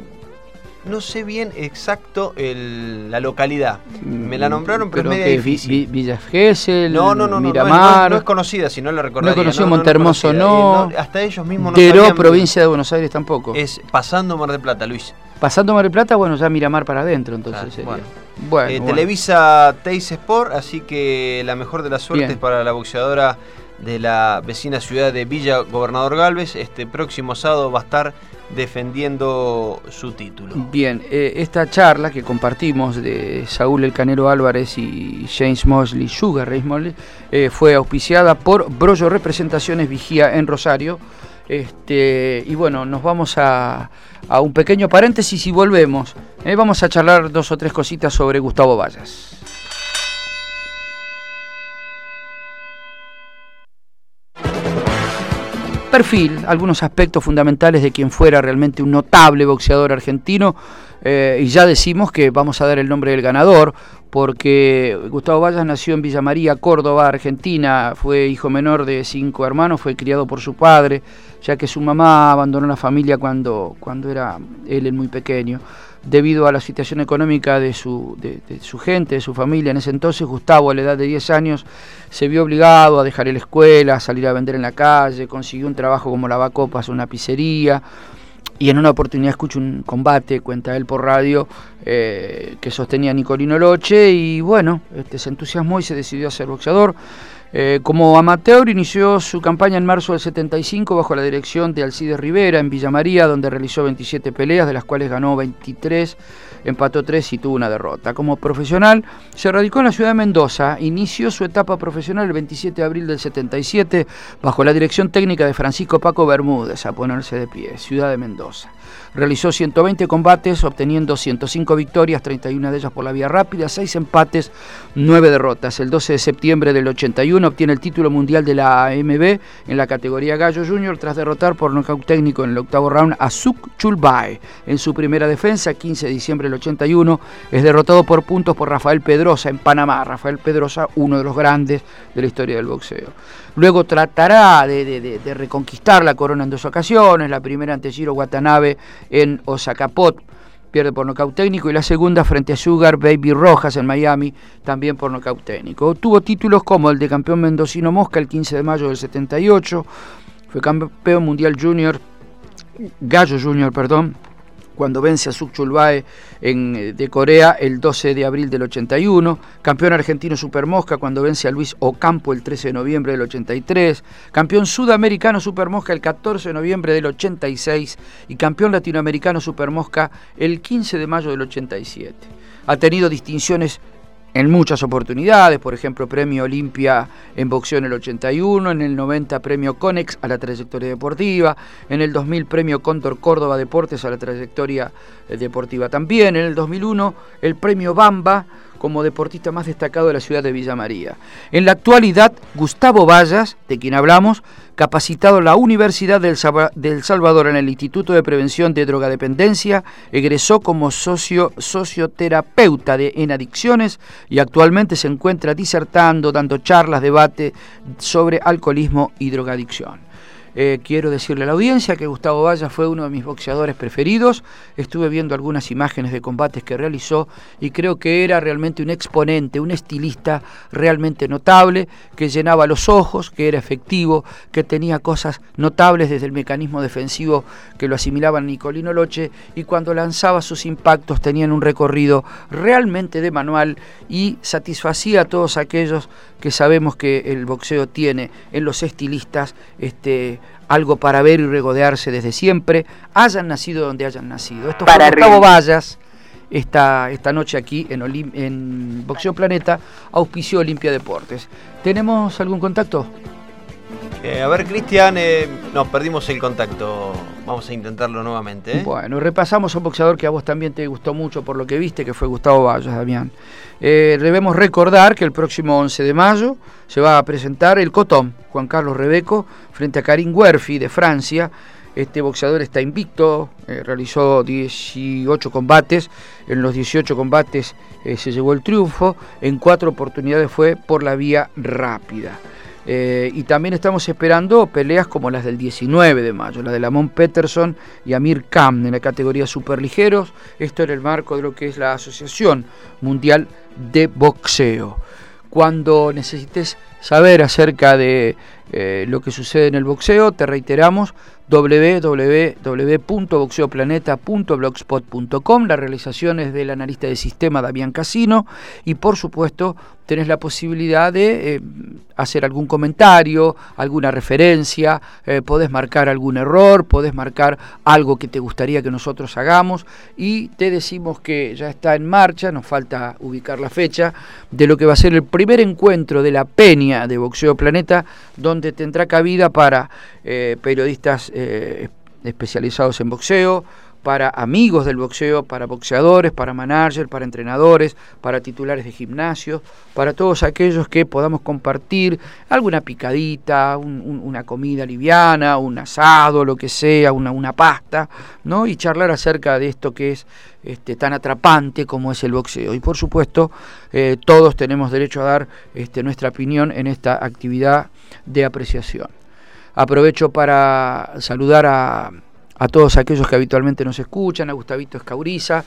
S2: no sé bien exacto el, la localidad. Me la nombraron, pero, pero es media difícil.
S3: Vi, Villa Gesell,
S2: no, no, no,
S3: Miramar.
S2: No, no, no es conocida, si no la recordaría.
S3: No conocido,
S2: no,
S3: Montehermoso no.
S2: no, no. Hasta ellos mismos no
S3: Deró,
S2: sabían.
S3: provincia de Buenos Aires tampoco.
S2: Es pasando Mar del Plata, Luis.
S3: Pasando Mar del Plata, bueno, ya Miramar para adentro, entonces claro, sería.
S2: Bueno,
S3: bueno,
S2: eh,
S3: bueno.
S2: Televisa Teis Sport, así que la mejor de las suertes
S3: bien.
S2: Para la boxeadora de la vecina ciudad de Villa Gobernador Galvez. Este próximo sábado va a estar defendiendo su título.
S3: Bien, eh, esta charla que compartimos de Saúl El Canelo Álvarez y James Mosley, Sugar Ray Mosley, eh, fue auspiciada por Brollo Representaciones Vigía en Rosario. Este, y bueno, nos vamos a, a un pequeño paréntesis y volvemos. Eh, vamos a charlar dos o tres cositas sobre Gustavo Vallas. Perfil, algunos aspectos fundamentales de quien fuera realmente un notable boxeador argentino, eh, y ya decimos que vamos a dar el nombre del ganador, porque Gustavo Vallas nació en Villa María, Córdoba, Argentina, fue hijo menor de cinco hermanos, fue criado por su padre, ya que su mamá abandonó la familia cuando, cuando era él muy pequeño. Debido a la situación económica de su, de, de su gente, de su familia, en ese entonces Gustavo, a la edad de diez años, se vio obligado a dejar la escuela, a salir a vender en la calle, consiguió un trabajo como lavacopas en una pizzería, y en una oportunidad escucha un combate, cuenta él por radio, eh, que sostenía Nicolino Loche, y bueno, este, se entusiasmó y se decidió a ser boxeador. Eh, como amateur inició su campaña en marzo del setenta y cinco bajo la dirección de Alcides Rivera en Villa María, donde realizó veintisiete peleas, de las cuales ganó veintitrés, empató tres y tuvo una derrota. Como profesional se radicó en la ciudad de Mendoza, inició su etapa profesional el veintisiete de abril del setenta y siete bajo la dirección técnica de Francisco Paco Bermúdez, a ponerse de pie, ciudad de Mendoza. Realizó ciento veinte combates, obteniendo ciento cinco victorias, treinta y una de ellas por la vía rápida, seis empates, nueve derrotas. El doce de septiembre del ochenta y uno obtiene el título mundial de la A M B en la categoría Gallo Junior tras derrotar por nocaut técnico en el octavo round a Suk Chulbae. En su primera defensa, quince de diciembre del ochenta y uno, es derrotado por puntos por Rafael Pedrosa en Panamá. Rafael Pedrosa, uno de los grandes de la historia del boxeo. Luego tratará de, de, de, de reconquistar la corona en dos ocasiones, la primera ante Jiro Watanabe en Osakapot, pierde por nocaut técnico, y la segunda frente a Sugar Baby Rojas en Miami, también por nocaut técnico. Obtuvo títulos como el de campeón mendocino Mosca el quince de mayo del setenta y ocho, fue campeón mundial junior, Gallo Junior, perdón, cuando vence a Suk Chulbae en, de Corea el doce de abril del ochenta y uno, campeón argentino Supermosca cuando vence a Luis Ocampo el trece de noviembre del ochenta y tres, campeón sudamericano Supermosca el catorce de noviembre del ochenta y seis y campeón latinoamericano Supermosca el quince de mayo del ochenta y siete. Ha tenido distinciones en muchas oportunidades, por ejemplo, premio Olimpia en boxeo en el ochenta y uno, en el noventa premio Conex a la trayectoria deportiva, en el dos mil premio Cóndor Córdoba Deportes a la trayectoria deportiva también, en el dos mil uno el premio Bamba como deportista más destacado de la ciudad de Villa María. En la actualidad, Gustavo Vallas, de quien hablamos, capacitado en la Universidad del Salvador en el Instituto de Prevención de Drogadependencia, egresó como socio, socioterapeuta de, en adicciones y actualmente se encuentra disertando, dando charlas, debate sobre alcoholismo y drogadicción. Eh, quiero decirle a la audiencia que Gustavo Vallas fue uno de mis boxeadores preferidos. Estuve viendo algunas imágenes de combates que realizó y creo que era realmente un exponente, un estilista realmente notable, que llenaba los ojos, que era efectivo, que tenía cosas notables desde el mecanismo defensivo que lo asimilaban a Nicolino Loche, y cuando lanzaba sus impactos tenían un recorrido realmente de manual y satisfacía a todos aquellos que sabemos que el boxeo tiene en los estilistas este algo para ver y regodearse desde siempre, hayan nacido donde hayan nacido. Esto fue Gustavo Vallas esta, esta noche aquí en, Olim, en Boxeo Planeta, auspició Olimpia Deportes. ¿Tenemos algún contacto?
S2: Eh, a ver, Cristian, eh, nos perdimos el contacto. Vamos a intentarlo nuevamente. ¿eh?
S3: Bueno, repasamos a un boxeador que a vos también te gustó mucho por lo que viste, que fue Gustavo Vallas, Damián. Eh, debemos recordar que el próximo once de mayo se va a presentar el Cotón, Juan Carlos Rebeco, frente a Karim Guerfi de Francia. Este boxeador está invicto, eh, realizó dieciocho combates, en los dieciocho combates eh, se llevó el triunfo, en cuatro oportunidades fue por la vía rápida. Eh, y también estamos esperando peleas como las del diecinueve de mayo, la de Lamont Peterson y Amir Khan en la categoría superligeros, esto en el marco de lo que es la Asociación Mundial de Boxeo. Cuando necesites saber acerca de eh, lo que sucede en el boxeo, te reiteramos doble u doble u doble u punto boxeo planeta punto blogspot punto com, la realización es del analista de sistema Damián Casino, y por supuesto tenés la posibilidad de eh, hacer algún comentario, alguna referencia, eh, podés marcar algún error, podés marcar algo que te gustaría que nosotros hagamos, y te decimos que ya está en marcha, nos falta ubicar la fecha, de lo que va a ser el primer encuentro de la Peña de Boxeo Planeta, donde tendrá cabida para eh, periodistas eh, especializados en boxeo, para amigos del boxeo, para boxeadores, para managers, para entrenadores, para titulares de gimnasio, para todos aquellos que podamos compartir alguna picadita, un, un, una comida liviana, un asado, lo que sea, una, una pasta, ¿no? Y charlar acerca de esto que es este, tan atrapante como es el boxeo. Y por supuesto, eh, todos tenemos derecho a dar este, nuestra opinión en esta actividad de apreciación. Aprovecho para saludar a... a todos aquellos que habitualmente nos escuchan, a Gustavito Escauriza,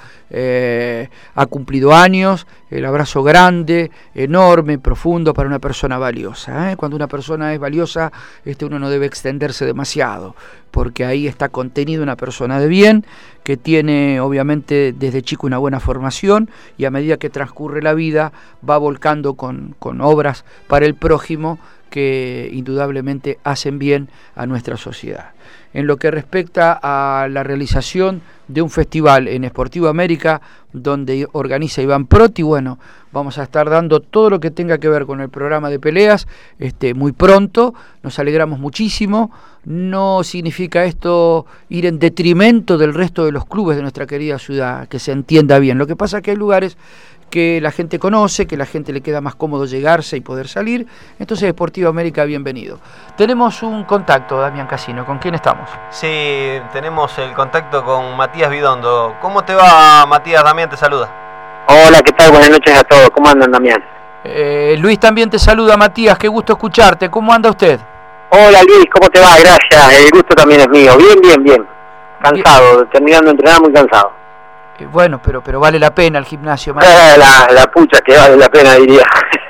S3: eh, ha cumplido años, el abrazo grande, enorme, profundo para una persona valiosa. ¿eh? Cuando una persona es valiosa, este, uno no debe extenderse demasiado, porque ahí está contenida una persona de bien, que tiene obviamente desde chico una buena formación, y a medida que transcurre la vida va volcando con, con obras para el prójimo que indudablemente hacen bien a nuestra sociedad. En lo que respecta a la realización de un festival en Sportivo América, donde organiza Iván Proti, bueno, vamos a estar dando todo lo que tenga que ver con el programa de peleas este, muy pronto, nos alegramos muchísimo. No significa esto ir en detrimento del resto de los clubes de nuestra querida ciudad, que se entienda bien. Lo que pasa es que hay lugares que la gente conoce, que la gente le queda más cómodo llegarse y poder salir. Entonces, Sportivo América, bienvenido. Tenemos un contacto, Damián Casino. ¿Con quién estamos?
S2: Sí, tenemos el contacto con Matías Vidondo. ¿Cómo te va, Matías? Damián te saluda.
S5: Hola, ¿qué tal? Buenas noches a todos. ¿Cómo andan, Damián?
S3: Eh, Luis también te saluda, Matías. Qué gusto escucharte. ¿Cómo anda usted?
S5: Hola, Luis. ¿Cómo te va? Gracias. El gusto también es mío. Bien, bien, bien. Cansado. Bien. Terminando de entrenar, muy cansado.
S3: Eh, bueno, pero pero vale la pena el gimnasio.
S5: Eh, la, la pucha que vale la pena, diría.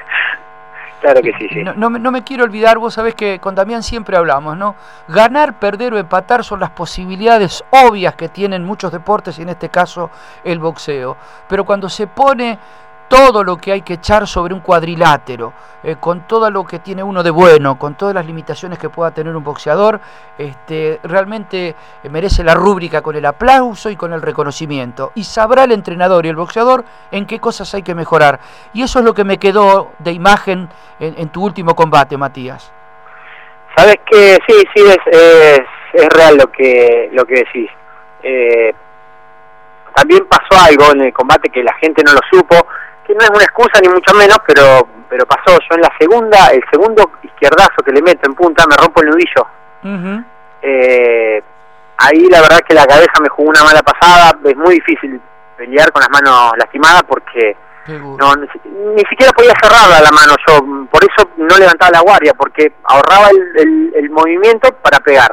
S5: Claro que sí, sí.
S3: No, no, no me quiero olvidar, vos sabés que con Damián siempre hablamos, ¿no? Ganar, perder o empatar son las posibilidades obvias que tienen muchos deportes, y en este caso el boxeo. Pero cuando se pone todo lo que hay que echar sobre un cuadrilátero, eh, con todo lo que tiene uno de bueno, con todas las limitaciones que pueda tener un boxeador, este, realmente eh, merece la rúbrica con el aplauso y con el reconocimiento. Y sabrá el entrenador y el boxeador en qué cosas hay que mejorar. Y eso es lo que me quedó de imagen en, en tu último combate, Matías.
S5: Sabes que sí, sí, es, es, es real lo que, lo que decís. Eh, también pasó algo en el combate que la gente no lo supo, que no es una excusa ni mucho menos, pero pero pasó. Yo en la segunda, el segundo izquierdazo que le meto en punta, me rompo el nudillo. Uh-huh. eh, ahí la verdad que la cabeza me jugó una mala pasada. Es muy difícil pelear con las manos lastimadas porque no, ni, ni siquiera podía cerrarla la mano yo, por eso no levantaba la guardia, porque ahorraba el, el, el movimiento para pegar.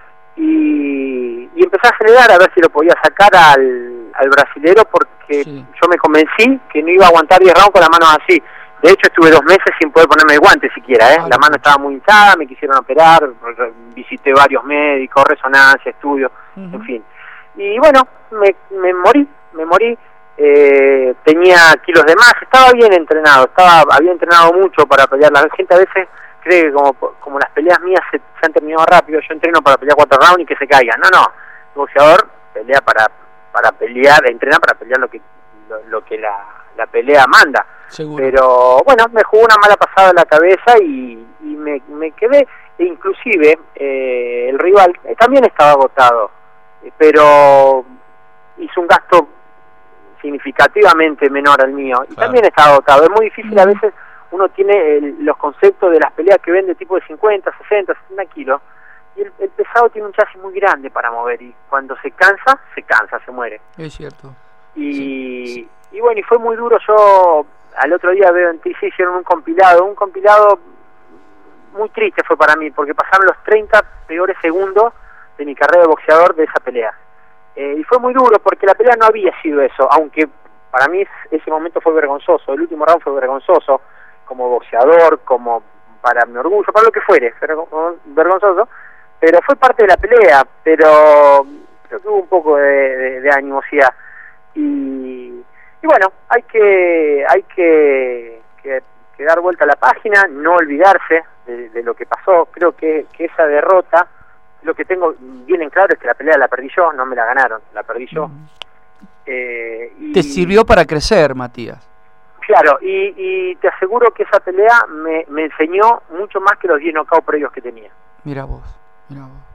S5: Y, y empecé a acelerar a ver si lo podía sacar al, al brasilero, porque sí. Yo me convencí que no iba a aguantar diez rounds con las manos así. De hecho estuve dos meses sin poder ponerme el guante siquiera, ¿eh? Vale. La mano estaba muy hinchada, me quisieron operar, visité varios médicos, resonancia, estudios, uh-huh. En fin. Y bueno, me, me morí, me morí. Eh, tenía kilos de más, estaba bien entrenado, estaba había entrenado mucho para pelear. La gente a veces cree que como, como las peleas mías se, se han terminado rápido, yo entreno para pelear cuatro rounds y que se caigan. No, no, el boxeador pelea para para pelear, entrena para pelear lo que lo, lo que la, la pelea manda. Seguro. Pero bueno, me jugó una mala pasada en la cabeza y, y me, me quedé, e inclusive eh, el rival eh, también estaba agotado, eh, pero hizo un gasto significativamente menor al mío, y claro. También estaba agotado. Es muy difícil, a veces uno tiene el, los conceptos de las peleas que vende tipo de cincuenta, sesenta, setenta kilos, y el, el pesado tiene un chasis muy grande para mover, y cuando se cansa, se cansa, se muere.
S3: Es cierto.
S5: Y, sí. y bueno, y fue muy duro. Yo al otro día veo en T C hicieron un compilado, un compilado muy triste fue para mí, porque pasaron los treinta peores segundos de mi carrera de boxeador de esa pelea. Eh, y fue muy duro porque la pelea no había sido eso, aunque para mí ese momento fue vergonzoso, el último round fue vergonzoso, como boxeador, como para mi orgullo, para lo que fuere, pero vergonzoso, pero fue parte de la pelea, pero creo que hubo un poco de, de, de animosidad. Y, y bueno, hay que hay que, que, que dar vuelta a la página, no olvidarse de, de lo que pasó. Creo que, que esa derrota, lo que tengo bien en claro es que la pelea la perdí yo, no me la ganaron, la perdí yo. Mm. Eh, y,
S3: te sirvió para crecer, Matías.
S5: Claro, y, y te aseguro que esa pelea me, me enseñó mucho más que los diez knockouts previos que tenía.
S3: Mira vos, mira vos.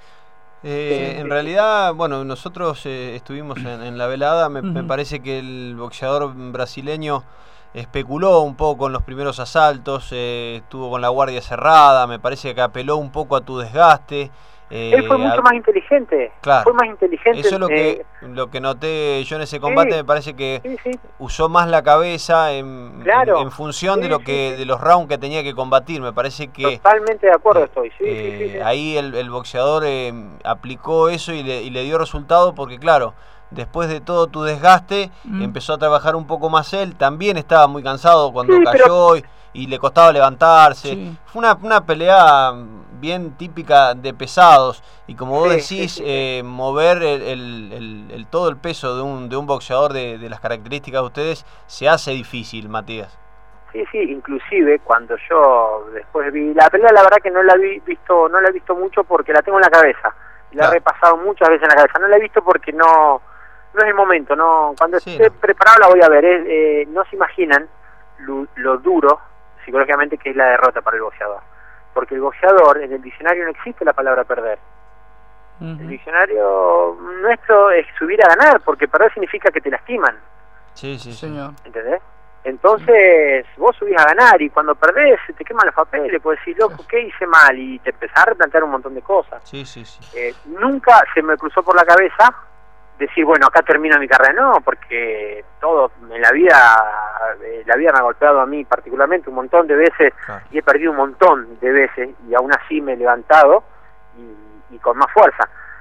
S2: Eh, sí, en sí. realidad, bueno, nosotros eh, estuvimos en, en la velada, me, uh-huh. me parece que el boxeador brasileño especuló un poco en los primeros asaltos, eh, estuvo con la guardia cerrada, me parece que apeló un poco a tu desgaste.
S5: Eh, Él fue mucho a... más inteligente,
S2: claro,
S5: fue más inteligente.
S2: Eso es lo que,
S5: eh...
S2: lo que noté yo en ese combate, sí, me parece que
S5: sí, sí.
S2: usó más la cabeza en,
S5: claro.
S2: en, en función
S5: sí,
S2: de lo
S5: sí,
S2: que
S5: sí.
S2: de los rounds que tenía que combatir. Me parece que
S5: totalmente de acuerdo
S2: eh,
S5: estoy. Sí,
S2: eh,
S5: sí, sí, sí.
S2: Ahí el, el boxeador eh, aplicó eso y le, y le dio resultado porque claro, después de todo tu desgaste mm. empezó a trabajar un poco más él. También estaba muy cansado cuando sí, cayó pero... y, y le costaba levantarse. Sí. Fue una, una pelea bien típica de pesados y como vos sí, decís, sí, sí. Eh, mover el, el, el, el, todo el peso de un, de un boxeador de, de las características de ustedes se hace difícil, Matías.
S5: Sí, sí, inclusive cuando yo después vi la pelea, la verdad que no la vi visto, no la he visto mucho porque la tengo en la cabeza, la claro. he repasado muchas veces en la cabeza, no la he visto porque no no es el momento, no cuando sí, esté no. preparado la voy a ver, eh, eh, no se imaginan lo, lo duro psicológicamente que es la derrota para el boxeador. Porque el boxeador, en el diccionario no existe la palabra perder. Uh-huh. El diccionario nuestro es subir a ganar, porque perder significa que te lastiman.
S2: Sí, sí, señor.
S5: ¿Entendés? Entonces, sí. vos subís a ganar y cuando perdés se te queman los papeles, puedes decir, loco, ¿qué hice mal? Y te empezás a replantear un montón de cosas.
S2: Sí, sí, sí.
S5: Eh, nunca se me cruzó por la cabeza decir, bueno, acá termino mi carrera. No, porque todo en la vida, eh, la vida me ha golpeado a mí particularmente un montón de veces, claro. y he perdido un montón de veces, y aún así me he levantado, y, y con más fuerza.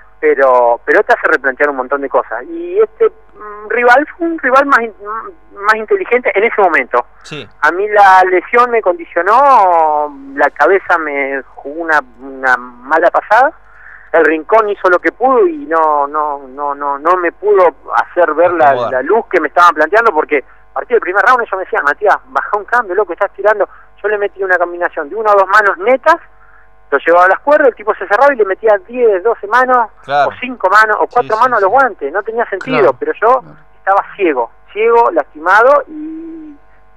S5: Pero pero te hace replantear un montón de cosas. Y este mm, rival fue un rival más, in, más inteligente en ese momento.
S2: Sí.
S5: A mí la lesión me condicionó, la cabeza me jugó una, una mala pasada, el rincón hizo lo que pudo y no no no no no me pudo hacer ver la, la luz que me estaban planteando porque A partir del primer round ellos me decían, Matías, baja un cambio, loco, estás tirando. Yo le metí una combinación de una o dos manos netas, lo llevaba a las cuerdas, el tipo se cerraba y le metía diez, doce manos,
S2: claro.
S5: o cinco manos, o cuatro
S2: sí,
S5: manos
S2: sí,
S5: a los
S2: sí.
S5: guantes, no tenía sentido,
S3: Claro.
S5: pero yo
S3: Claro.
S5: estaba ciego, ciego, lastimado y,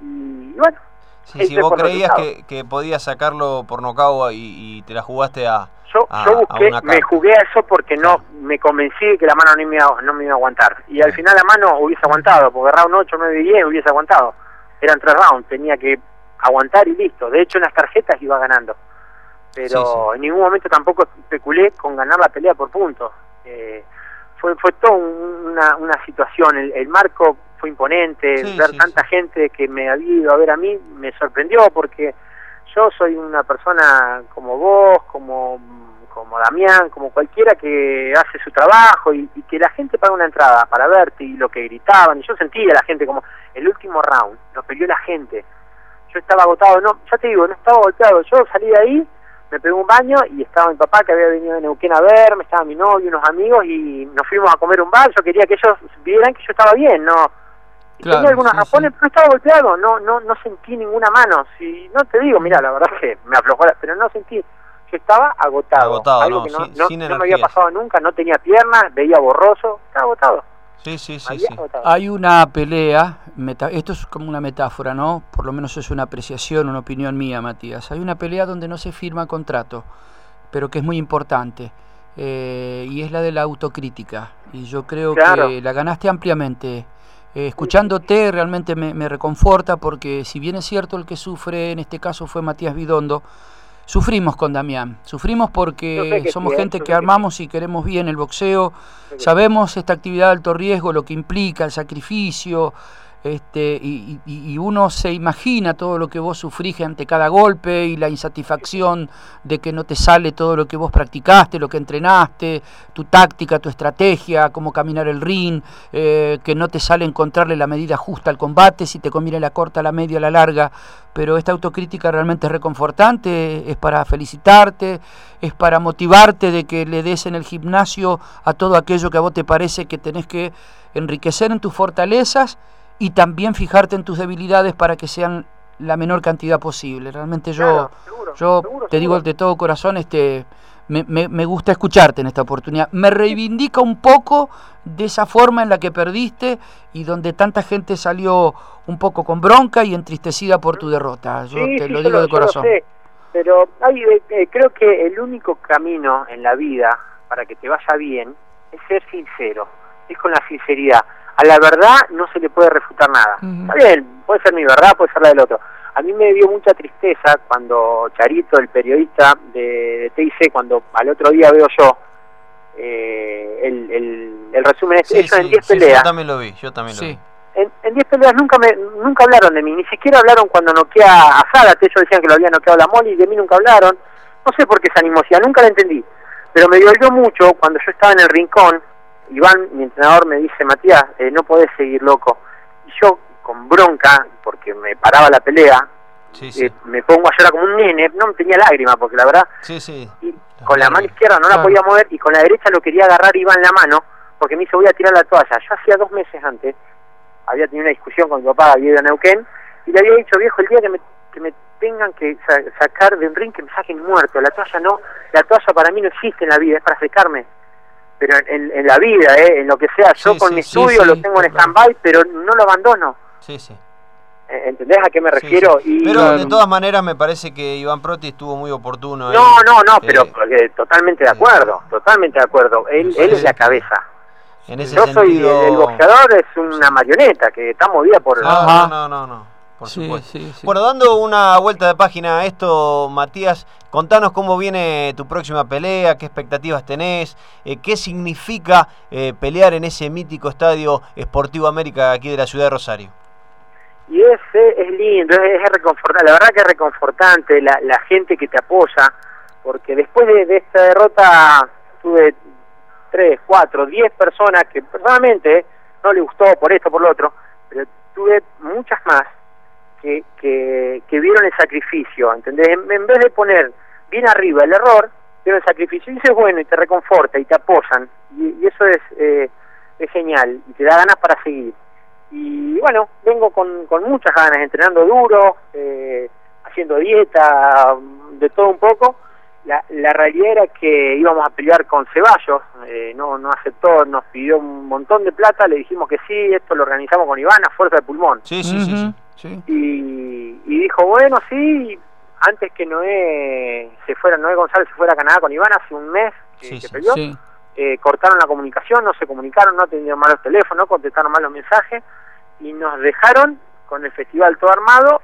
S5: y bueno.
S2: Sí,
S5: entré
S2: si vos
S5: por
S2: creías
S5: resultado.
S2: que, que podías sacarlo por nocaut y, y te la jugaste a,
S5: Yo,
S2: a,
S5: yo
S2: a
S5: busqué,
S2: una
S5: me
S2: carta.
S5: jugué a eso porque no me convencí de que la mano no me iba, no me iba a aguantar. Y al
S2: Sí.
S5: final la mano hubiese aguantado, porque round ocho, nueve y diez hubiese aguantado. Eran tres rounds, tenía que aguantar y listo. De hecho, en las tarjetas iba ganando. Pero
S2: Sí, sí.
S5: en ningún momento tampoco especulé con ganar la pelea por puntos. Eh, fue fue toda un- una, una situación. El, el marco fue imponente.
S2: Sí,
S5: Ver
S2: sí,
S5: tanta
S2: sí.
S5: gente que me había ido a ver a mí me sorprendió porque yo soy una persona como vos, como, como Damián, como cualquiera que hace su trabajo y, y que la gente paga una entrada para verte y lo que gritaban. Y yo sentía a la gente como el último round, lo peleó la gente. Yo estaba agotado, no, ya te digo, no estaba golpeado. Yo salí de ahí, me pegué un baño y estaba mi papá que había venido de Neuquén a verme, estaba mi novio, unos amigos y nos fuimos a comer un bar. Yo quería que ellos vieran que yo estaba bien, no. Y
S3: Claro,
S5: tenía algunos
S3: sí,
S5: rapones,
S3: sí.
S5: pero no estaba golpeado, no, no, no sentí ninguna mano. Si no te digo, mira, la verdad es que me aflojó, la- pero no sentí. Yo estaba agotado,
S2: Agotado,
S5: algo
S2: no,
S5: que no,
S2: sin-
S5: no,
S2: sin
S5: no me había
S2: energías.
S5: pasado nunca, no tenía piernas, veía borroso, estaba agotado.
S2: Sí, sí,
S5: me
S2: sí,
S5: había
S2: sí.
S5: agotado.
S3: Hay una pelea, meta- esto es como una metáfora, ¿no? Por lo menos es una apreciación, una opinión mía, Matías. Hay una pelea donde no se firma contrato, pero que es muy importante, eh, y es la de la autocrítica. Y yo creo
S5: Claro.
S3: que la ganaste ampliamente. Eh, escuchándote realmente me, me reconforta porque si bien es cierto el que sufre, en este caso fue Matías Bidondo, sufrimos con Damián, sufrimos
S5: Yo sé
S3: porque
S5: que
S3: somos
S5: sí, ¿eh?
S3: gente
S5: Yo
S3: que
S5: sé que
S3: armamos y queremos bien el boxeo,
S5: Sé que
S3: sabemos esta actividad de alto riesgo, lo que implica, el sacrificio, este, y, y- y uno se imagina todo lo que vos sufrís ante cada golpe y la insatisfacción de que no te sale todo lo que vos practicaste, lo que entrenaste, tu táctica, tu estrategia, cómo caminar el ring, eh, que no te sale encontrarle la medida justa al combate, si te conviene la corta, la media, la larga, pero esta autocrítica realmente es reconfortante, es para felicitarte, es para motivarte de que le des en el gimnasio a todo aquello que a vos te parece que tenés que enriquecer en tus fortalezas y también fijarte en tus debilidades para que sean la menor cantidad posible. Realmente yo,
S5: Claro, seguro,
S3: yo
S5: seguro,
S3: te digo
S5: seguro.
S3: de todo corazón, este, me, me, me gusta escucharte en esta oportunidad. Me reivindica un poco de esa forma en la que perdiste y donde tanta gente salió un poco con bronca y entristecida por tu derrota. Yo
S5: Sí,
S3: te
S5: sí,
S3: lo
S5: yo
S3: digo de
S5: yo lo
S3: corazón.
S5: sé, pero hay, eh, eh, creo que el único camino en la vida para que te vaya bien es ser sincero, es con la sinceridad. A la verdad no se le puede refutar nada.
S3: Ujú.
S5: Está bien, puede ser mi verdad, puede ser la del otro. A mí me dio mucha tristeza cuando Charito, el periodista de, de T I C, cuando al otro día veo yo eh, el, el, el resumen,
S2: Sí,
S5: ellos en
S2: sí,
S5: diez
S2: sí,
S5: peleas,
S2: yo también lo vi, yo también lo
S3: Sí.
S2: vi.
S5: en, en diez peleas nunca me nunca hablaron de mí, ni siquiera hablaron cuando noquea a Zárate. Ellos decían que lo había noqueado la Moli y de mí nunca hablaron. No sé por qué esa animosidad, nunca la entendí. Pero me dolió mucho cuando yo estaba en el rincón. Iván, mi entrenador, me dice, Matías, eh, no podés seguir, loco. Y yo, con bronca, porque me paraba la pelea,
S2: Sí, sí.
S5: eh, me pongo a llorar como un nene, no tenía lágrimas, porque la verdad,
S2: Sí, sí.
S5: y
S2: Los
S5: con la mano
S2: nervios.
S5: izquierda no la
S3: Claro.
S5: podía mover y con la derecha lo quería agarrar Iván la mano, porque me dice, voy a tirar la toalla. Yo hacía dos meses antes, había tenido una discusión con mi papá, había ido a Neuquén, y le había dicho, viejo, el día que me, que me tengan que sa sacar de un ring, que me saquen muerto. La toalla no, la toalla para mí no existe en la vida, es para secarme. Pero en, en, en la vida, eh, en lo que sea, yo
S2: Sí,
S5: con
S2: sí,
S5: mi
S2: sí,
S5: estudio
S3: sí,
S5: lo tengo en
S3: claro.
S5: stand-by, pero no lo abandono.
S2: Sí, sí.
S5: Eh, ¿Entendés a qué me
S2: Sí,
S5: refiero?
S2: sí.
S5: Y
S2: Pero
S3: Claro.
S2: de todas maneras me parece que Iván Proti estuvo muy oportuno.
S5: no,
S2: ahí.
S5: no, no,
S2: Eh,
S5: pero eh, totalmente de acuerdo, totalmente de acuerdo. Él,
S2: me
S5: él es la
S2: parece que-
S5: cabeza.
S2: En ese
S5: Yo soy
S2: sentido...
S5: el, el boxeador, es una marioneta que está movida por...
S2: No,
S3: Ajá.
S2: no, no, no, no, por
S3: Sí,
S2: supuesto.
S3: sí, sí.
S2: Bueno, dando una vuelta de página a esto, Matías, contanos cómo viene tu próxima pelea, qué expectativas tenés, eh, qué significa eh, pelear en ese mítico estadio Sportivo América aquí de la ciudad de Rosario.
S5: Y es, eh, es lindo, es, es reconfortante, la verdad que es reconfortante la, la gente que te apoya, porque después de, de esta derrota tuve tres, cuatro, diez personas que personalmente eh, no le gustó por esto, por lo otro, pero tuve muchas más que, que, que vieron el sacrificio, ¿entendés? En, en vez de poner bien arriba el error, vieron el sacrificio, y eso es bueno, y te reconforta, y te apoyan, y, y eso es, eh, es genial, y te da ganas para seguir. Y bueno, vengo con, con muchas ganas, entrenando duro, eh, haciendo dieta, de todo un poco. La, la realidad era que íbamos a pelear con Ceballos, eh, no, no aceptó, nos pidió un montón de plata, le dijimos que sí, esto lo organizamos con Iván a fuerza de pulmón.
S2: Sí, sí, sí, sí.
S3: Sí.
S5: Y, y dijo, bueno, sí, antes que Noé se fuera, Noé González se fuera a Canadá con Iván hace un mes que,
S2: Sí,
S5: que
S2: sí,
S5: peleó,
S3: sí.
S5: eh, cortaron la comunicación, no se comunicaron, no atendieron mal los teléfonos, no contestaron mal los mensajes, y nos dejaron con el festival todo armado,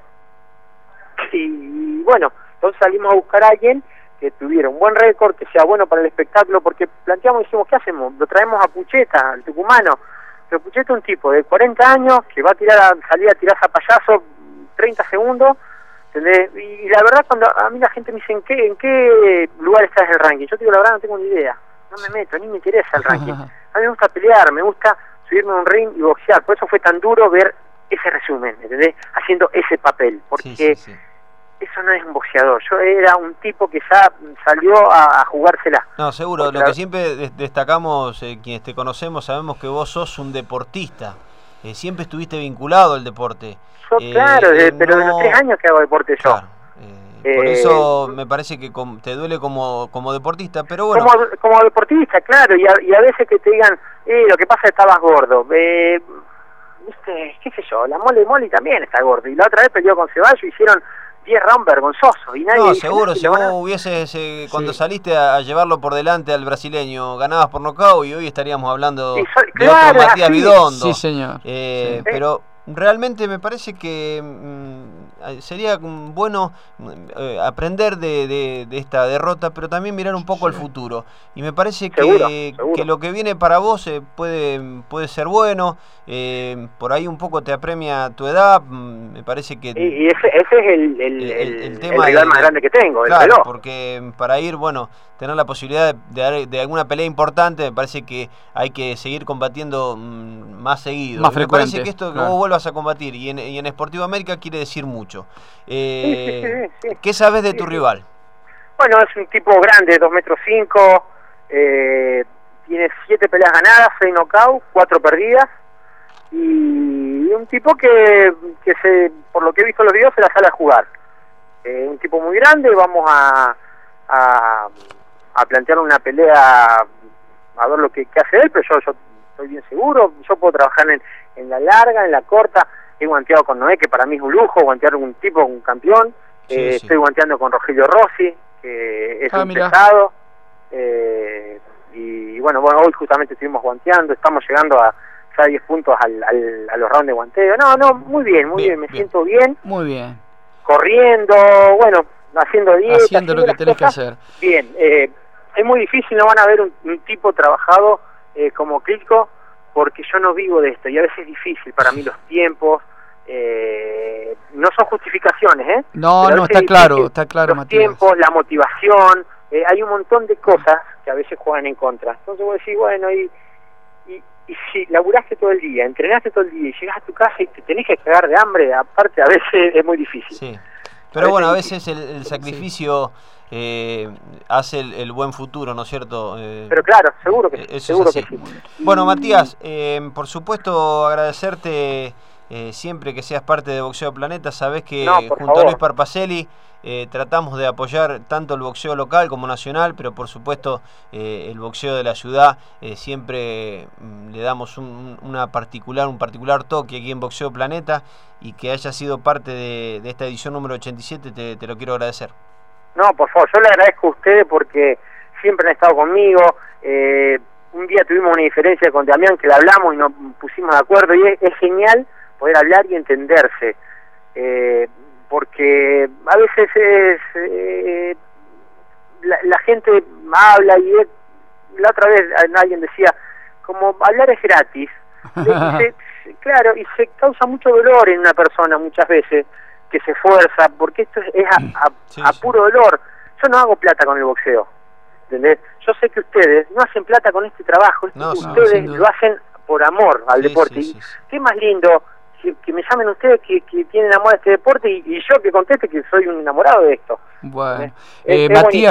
S5: y bueno, entonces salimos a buscar a alguien que tuviera un buen récord, que sea bueno para el espectáculo, porque planteamos y dijimos, ¿qué hacemos? Lo traemos a Pucheta, al tucumano, pero Pucheta es un tipo de cuarenta años, que va a tirar a, salir a tirar a payaso treinta segundos, ¿entendés? Y la verdad, cuando a mí la gente me dice, ¿en qué, en qué lugar estás en el ranking? Yo te digo, la verdad, no tengo ni idea, no me meto, ni me interesa el ranking. A mí me gusta pelear, me gusta subirme a un ring y boxear, por eso fue tan duro ver ese resumen, ¿entendés? Haciendo ese papel, porque...
S2: Sí, sí, sí.
S5: Eso no es un boxeador, yo era un tipo que ya salió a, a jugársela.
S2: No, seguro,
S5: Porque
S2: lo
S5: la-
S2: que siempre des- destacamos, eh, quienes te conocemos, sabemos que vos sos un deportista, eh, siempre estuviste vinculado al deporte.
S5: Yo,
S2: Eh,
S5: claro,
S2: eh,
S5: de- pero de
S2: no-
S5: los tres años que hago deporte yo.
S2: Claro, eh, por
S5: Eh,
S2: eso me parece que com- te duele como, como deportista, pero bueno,
S5: Como, como deportista, claro, y a, y a veces que te digan, eh, lo que pasa es que estabas gordo. Eh, viste, qué sé yo, la Mole Mole también está gordo. Y la otra vez peleó con Ceballos, hicieron diez rounds vergonzosos. Y nadie
S2: no,
S5: dice,
S2: seguro,
S5: "No,
S2: si
S5: le
S2: vos
S5: van a-".
S2: hubieses, eh, cuando
S3: Sí.
S2: saliste a, a llevarlo por delante al brasileño, ganabas por nocaut y hoy estaríamos hablando
S5: Y so-
S2: de
S5: claro,
S2: otro Matías
S5: así.
S2: Bidondo.
S3: Sí, señor.
S2: Eh,
S3: Sí.
S2: Pero realmente me parece que mm, sería mm, bueno mm, eh, aprender de, de- de esta derrota, pero también mirar un poco al futuro. Y me parece que,
S5: Seguro, seguro.
S2: que lo que viene para vos eh, puede, puede ser bueno. eh, por ahí un poco te apremia tu edad. mm, Me parece que...
S5: Y, y ese, ese es el, el,
S2: El- el-
S5: el,
S2: el
S5: el
S2: tema
S5: rival
S2: de-
S5: más grande que tengo, el
S2: Claro,
S5: reloj.
S2: porque para ir, bueno, tener la posibilidad de, de, dar- de alguna pelea importante, me parece que hay que seguir combatiendo mm, más seguido.
S3: Más
S2: Y me parece
S3: frecuente,
S2: que esto que
S3: claro.
S2: vos vuelvas a combatir y en, y en Sportivo América quiere decir mucho. Eh,
S5: Sí, sí, sí, sí.
S2: ¿Qué sabes de
S5: Sí,
S2: tu
S5: sí.
S2: rival?
S5: Bueno, es un tipo grande, dos metros cinco, eh, tiene siete peleas ganadas, seis knockouts, cuatro perdidas, y un tipo que, que se, por lo que he visto en los videos, se la sale a jugar. Eh, un tipo muy grande, vamos a, a, a plantear una pelea, a ver lo que, que hace él, pero yo, yo estoy bien seguro, yo puedo trabajar en, en la larga, en la corta, he guanteado con Noé, que para mí es un lujo, guantear un tipo, un campeón,
S2: Sí,
S5: eh,
S2: sí.
S5: estoy guanteando con Rogelio Rossi, que es
S3: Ah,
S5: un
S3: mirá.
S5: pesado, eh, y bueno, bueno, hoy justamente estuvimos guanteando, estamos llegando a ya diez puntos al, al, a los rounds de guanteo. No, no, muy bien, muy
S2: Bien,
S5: bien, me
S2: bien.
S5: siento bien,
S3: Muy bien.
S5: corriendo, bueno, haciendo dieta,
S3: Haciendo lo que
S5: las
S3: tenés que
S5: cosas.
S3: hacer.
S5: Bien, eh, es muy difícil, no van a ver un, un tipo trabajado eh, como Klitschko, porque yo no vivo de esto, y a veces es difícil para mí los tiempos, eh, no son justificaciones, ¿eh?
S3: No,
S5: Pero a
S3: no,
S5: veces
S3: está
S5: es
S3: claro,
S5: difícil.
S3: está claro,
S5: Los
S3: Matías.
S5: tiempos, la motivación, eh, hay un montón de cosas que a veces juegan en contra. Entonces vos decís, bueno, y, y, y si laburaste todo el día, entrenaste todo el día y llegás a tu casa y te tenés que cagar de hambre, aparte a veces es muy difícil.
S2: Sí. Pero
S5: A
S2: bueno, a
S5: veces-
S2: veces el, el sacrificio eh, hace el, el buen futuro, ¿no es cierto? Eh,
S5: Pero claro, seguro que
S2: Eh,
S5: sí,
S2: eso es
S5: seguro
S2: así.
S5: que sí.
S2: Bueno, Matías, eh, por supuesto agradecerte eh, siempre que seas parte de Boxeo Planeta. Sabés que
S5: No, por
S2: junto a
S5: favor.
S2: Luis Parpacelli eh, tratamos de apoyar tanto el boxeo local como nacional, pero por supuesto eh, el boxeo de la ciudad eh, siempre mm, le damos un, una particular, un particular toque aquí en Boxeo Planeta, y que haya sido parte de, de esta edición número ochenta y siete, te, te lo quiero agradecer.
S5: No, por favor, yo le agradezco a ustedes porque siempre han estado conmigo. Eh, un día tuvimos una diferencia con Damián que la hablamos y nos pusimos de acuerdo, y es, es genial poder hablar y entenderse. Eh, porque a veces es, eh, la, la gente habla y es, la otra vez alguien decía, como hablar es gratis. Y se- se- claro, y se causa mucho dolor en una persona muchas veces que se esfuerza, porque esto es, es a, a-
S2: Sí,
S5: a
S2: sí.
S5: puro dolor. Yo no hago plata con el boxeo, ¿entendés? Yo sé que ustedes no hacen plata con este trabajo, esto
S2: No,
S5: que
S2: sí,
S5: ustedes
S3: sin duda.
S5: lo hacen por amor al
S2: Sí,
S5: deporte.
S2: sí,
S5: Y
S2: sí, sí.
S5: qué más lindo que, que me llamen ustedes que, que tienen amor a este deporte, y, y yo que conteste que soy un enamorado de esto.
S3: Bueno,
S5: Es-
S3: eh,
S5: es
S3: Matías,
S5: buenísimo.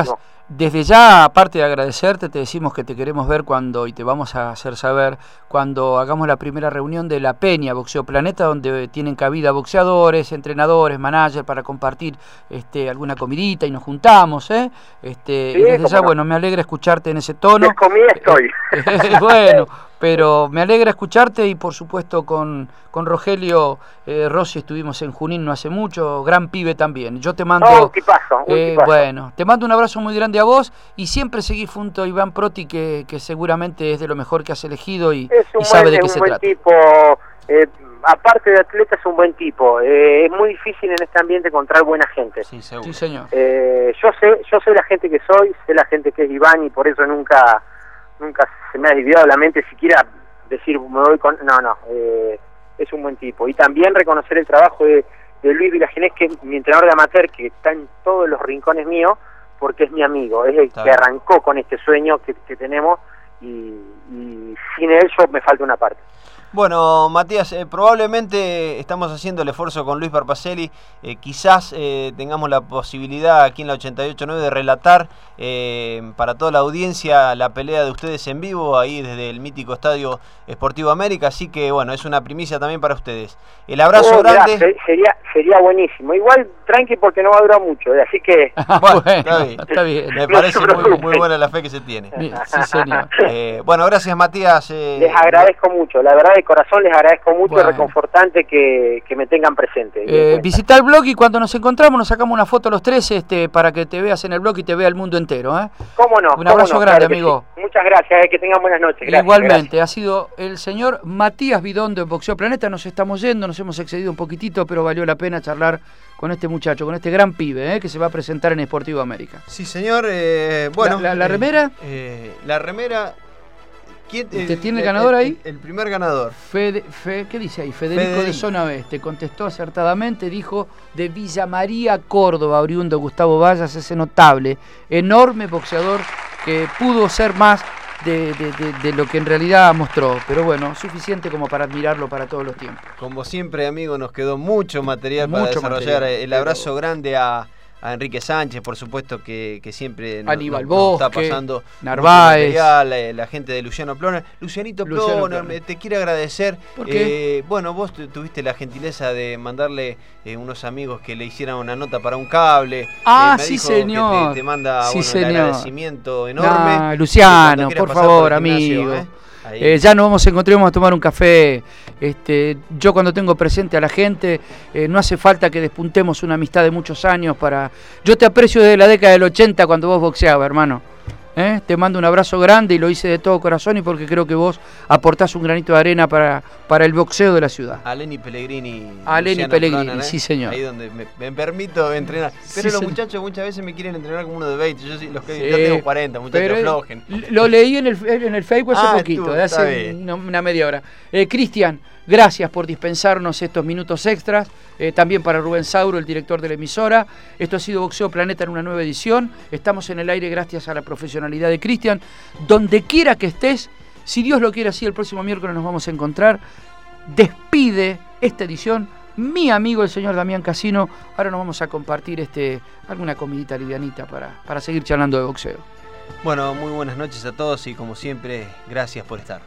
S3: desde ya, aparte de agradecerte, te decimos que te queremos ver cuando, y te vamos a hacer saber, cuando hagamos la primera reunión de la Peña Boxeo Planeta, donde tienen cabida boxeadores, entrenadores, managers, para compartir este, alguna comidita y nos juntamos, ¿eh? Este,
S5: Sí,
S3: y desde ya,
S5: no.
S3: bueno, me alegra escucharte en ese tono.
S5: De comida estoy.
S3: Bueno, pero me alegra escucharte y por supuesto con, con Rogelio eh, Rossi estuvimos en Junín no hace mucho, gran pibe también. Yo te mando...
S5: No, un tipazo, un
S3: eh,
S5: tipazo.
S3: Bueno, te mando un abrazo muy grande a vos y siempre seguí junto a Iván Proti, que, que seguramente es de lo mejor que has elegido y,
S5: Es un
S3: y sabe
S5: buen,
S3: de qué
S5: un
S3: se
S5: buen
S3: trata.
S5: tipo, eh, aparte de atleta es un buen tipo. Eh, es muy difícil en este ambiente encontrar buena gente.
S2: Sí, seguro.
S3: Sí, señor.
S5: Eh, yo sé, yo sé la gente que soy, sé la gente que es Iván y por eso nunca, nunca se me ha desviado la mente siquiera decir me voy con, no, no, eh, es un buen tipo. Y también reconocer el trabajo de, de Luis Vilagenés, que es mi entrenador de amateur, que está en todos los rincones míos, porque es mi amigo, es el
S2: Está
S5: que
S2: bien.
S5: arrancó con este sueño que, que tenemos y, y sin él yo me falta una parte.
S2: Bueno, Matías, eh, probablemente estamos haciendo el esfuerzo con Luis Parpacelli, eh, quizás eh, tengamos la posibilidad aquí en la ochenta y ocho punto nueve de relatar eh, para toda la audiencia la pelea de ustedes en vivo, ahí desde el mítico Estadio Sportivo América, así que bueno, es una primicia también para ustedes. El abrazo
S5: Oh, mirá,
S2: grande.
S5: se- sería, sería buenísimo, igual tranqui porque no va a durar mucho, eh, así que...
S2: Bueno,
S3: Bueno,
S2: está bien.
S3: está bien.
S2: Me
S5: No
S2: parece
S5: se
S2: muy,
S5: preocupen.
S2: muy buena la fe que se tiene.
S3: Bien, sí, señor.
S2: Eh, bueno, gracias Matías. eh,
S5: Les agradezco mucho, la verdad de corazón les agradezco mucho,
S3: Bueno.
S5: es reconfortante que, que me tengan presente.
S3: Eh, visita el blog y cuando nos encontramos nos sacamos una foto los tres este, para que te veas en el blog y te vea el mundo entero, ¿eh?
S5: ¿Cómo no?
S3: Un
S5: cómo
S3: abrazo
S5: no,
S3: grande,
S5: claro que
S3: amigo.
S5: sí. Muchas gracias, eh, que tengan buenas noches. Gracias,
S3: Igualmente,
S5: gracias.
S3: ha sido el señor Matías Bidondo en Boxeo Planeta. Nos estamos yendo, nos hemos excedido un poquitito, pero valió la pena charlar con este muchacho, con este gran pibe, ¿eh? Que se va a presentar en Sportivo América.
S2: Sí, señor. eh, bueno,
S3: ¿La- la- la
S2: eh,
S3: remera?
S2: eh, la remera. ¿Quién,
S3: ¿Usted tiene el ganador ahí?
S2: El, el primer ganador.
S3: Fede, Fe- ¿Qué dice ahí? Federico,
S2: Federico.
S3: de Zona Oeste. Contestó acertadamente, dijo de Villa María, Córdoba, oriundo Gustavo Vallas, ese notable, enorme boxeador que pudo ser más de, de- de- de lo que en realidad mostró. Pero bueno, suficiente como para admirarlo para todos los tiempos.
S2: Como siempre, amigo, nos quedó mucho material
S3: Mucho
S2: para desarrollar.
S3: material.
S2: El abrazo grande a, a Enrique Sánchez, por supuesto, que, que siempre nos,
S3: Aníbal
S2: nos- nos está
S3: Bosque,
S2: pasando
S3: Narváez.
S2: mucho material, la, la gente de Luciano Ploner. Lucianito
S3: Luciano
S2: Ploner,
S3: Ploner.
S2: me- te quiero agradecer.
S3: ¿Por qué?
S2: Eh, bueno, vos tu- tuviste la gentileza de mandarle eh, unos amigos que le hicieran una nota para un cable.
S3: Ah,
S2: Eh, me
S3: sí,
S2: dijo que
S3: señor.
S2: Te, te manda
S3: Sí,
S2: bueno,
S3: señor.
S2: el agradecimiento enorme.
S3: Nah,
S2: Y
S3: Luciano,
S2: cuando quieras
S3: por
S2: pasar
S3: favor,
S2: el gimnasio,
S3: amigo.
S2: ¿eh? Ahí.
S3: Eh, ya nos vamos a encontrar y vamos a tomar un café. Este, yo cuando tengo presente a la gente, eh, no hace falta que despuntemos una amistad de muchos años para... Yo te aprecio desde la década del ochenta cuando vos boxeabas, hermano. ¿Eh? Te mando un abrazo grande y lo hice de todo corazón y porque creo que vos aportás un granito de arena para, para el boxeo de la ciudad.
S2: A Lenny Pellegrini.
S3: A Lenny
S2: Luciano
S3: Pellegrini,
S2: Ploner, ¿eh?
S3: sí, señor.
S2: Ahí donde me, me permito entrenar. Pero
S3: Sí,
S2: los
S3: señor.
S2: muchachos muchas veces me quieren entrenar como uno de veinte. Yo, sí, los que,
S3: Sí,
S2: yo tengo cuarenta, muchachos,
S3: pero, eh,
S2: aflojen.
S3: Lo leí en el, en el Facebook hace
S2: Ah,
S3: poquito,
S2: estuvo,
S3: de
S2: está
S3: hace
S2: bien.
S3: una, una media hora. Eh, Cristian, gracias por dispensarnos estos minutos extras. Eh, también para Rubén Sauro, el director de la emisora. Esto ha sido Boxeo Planeta en una nueva edición. Estamos en el aire gracias a la profesionalidad de Cristian. Donde quiera que estés, si Dios lo quiere así, el próximo miércoles nos vamos a encontrar. Despide esta edición mi amigo el señor Damián Casino. Ahora nos vamos a compartir este alguna comidita livianita para, para seguir charlando de boxeo.
S2: Bueno, muy buenas noches a todos y como siempre, gracias por estar.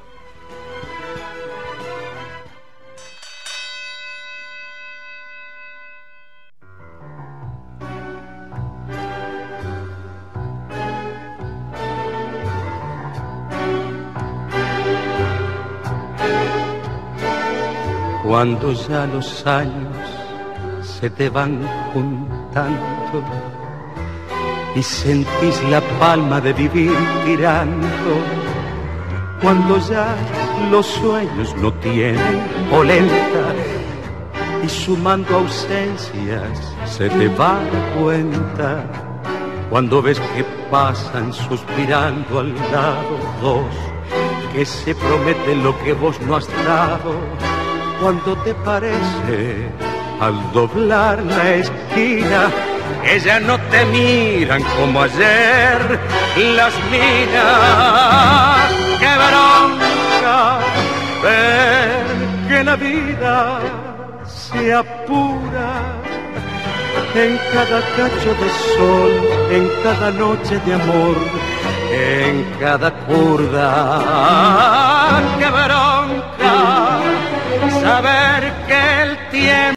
S6: Cuando ya los años se te van juntando y sentís la palma de vivir tirando, cuando ya los sueños no tienen polenta y sumando ausencias se te va la cuenta, cuando ves que pasan suspirando al lado dos que se prometen lo que vos no has dado, cuando te parece al doblar la esquina que ya no te miran como ayer las minas. ¡Qué bronca ver que la vida se apura en cada cacho de sol, en cada noche de amor, en cada curda. ¡Qué bronca! Saber que el tiempo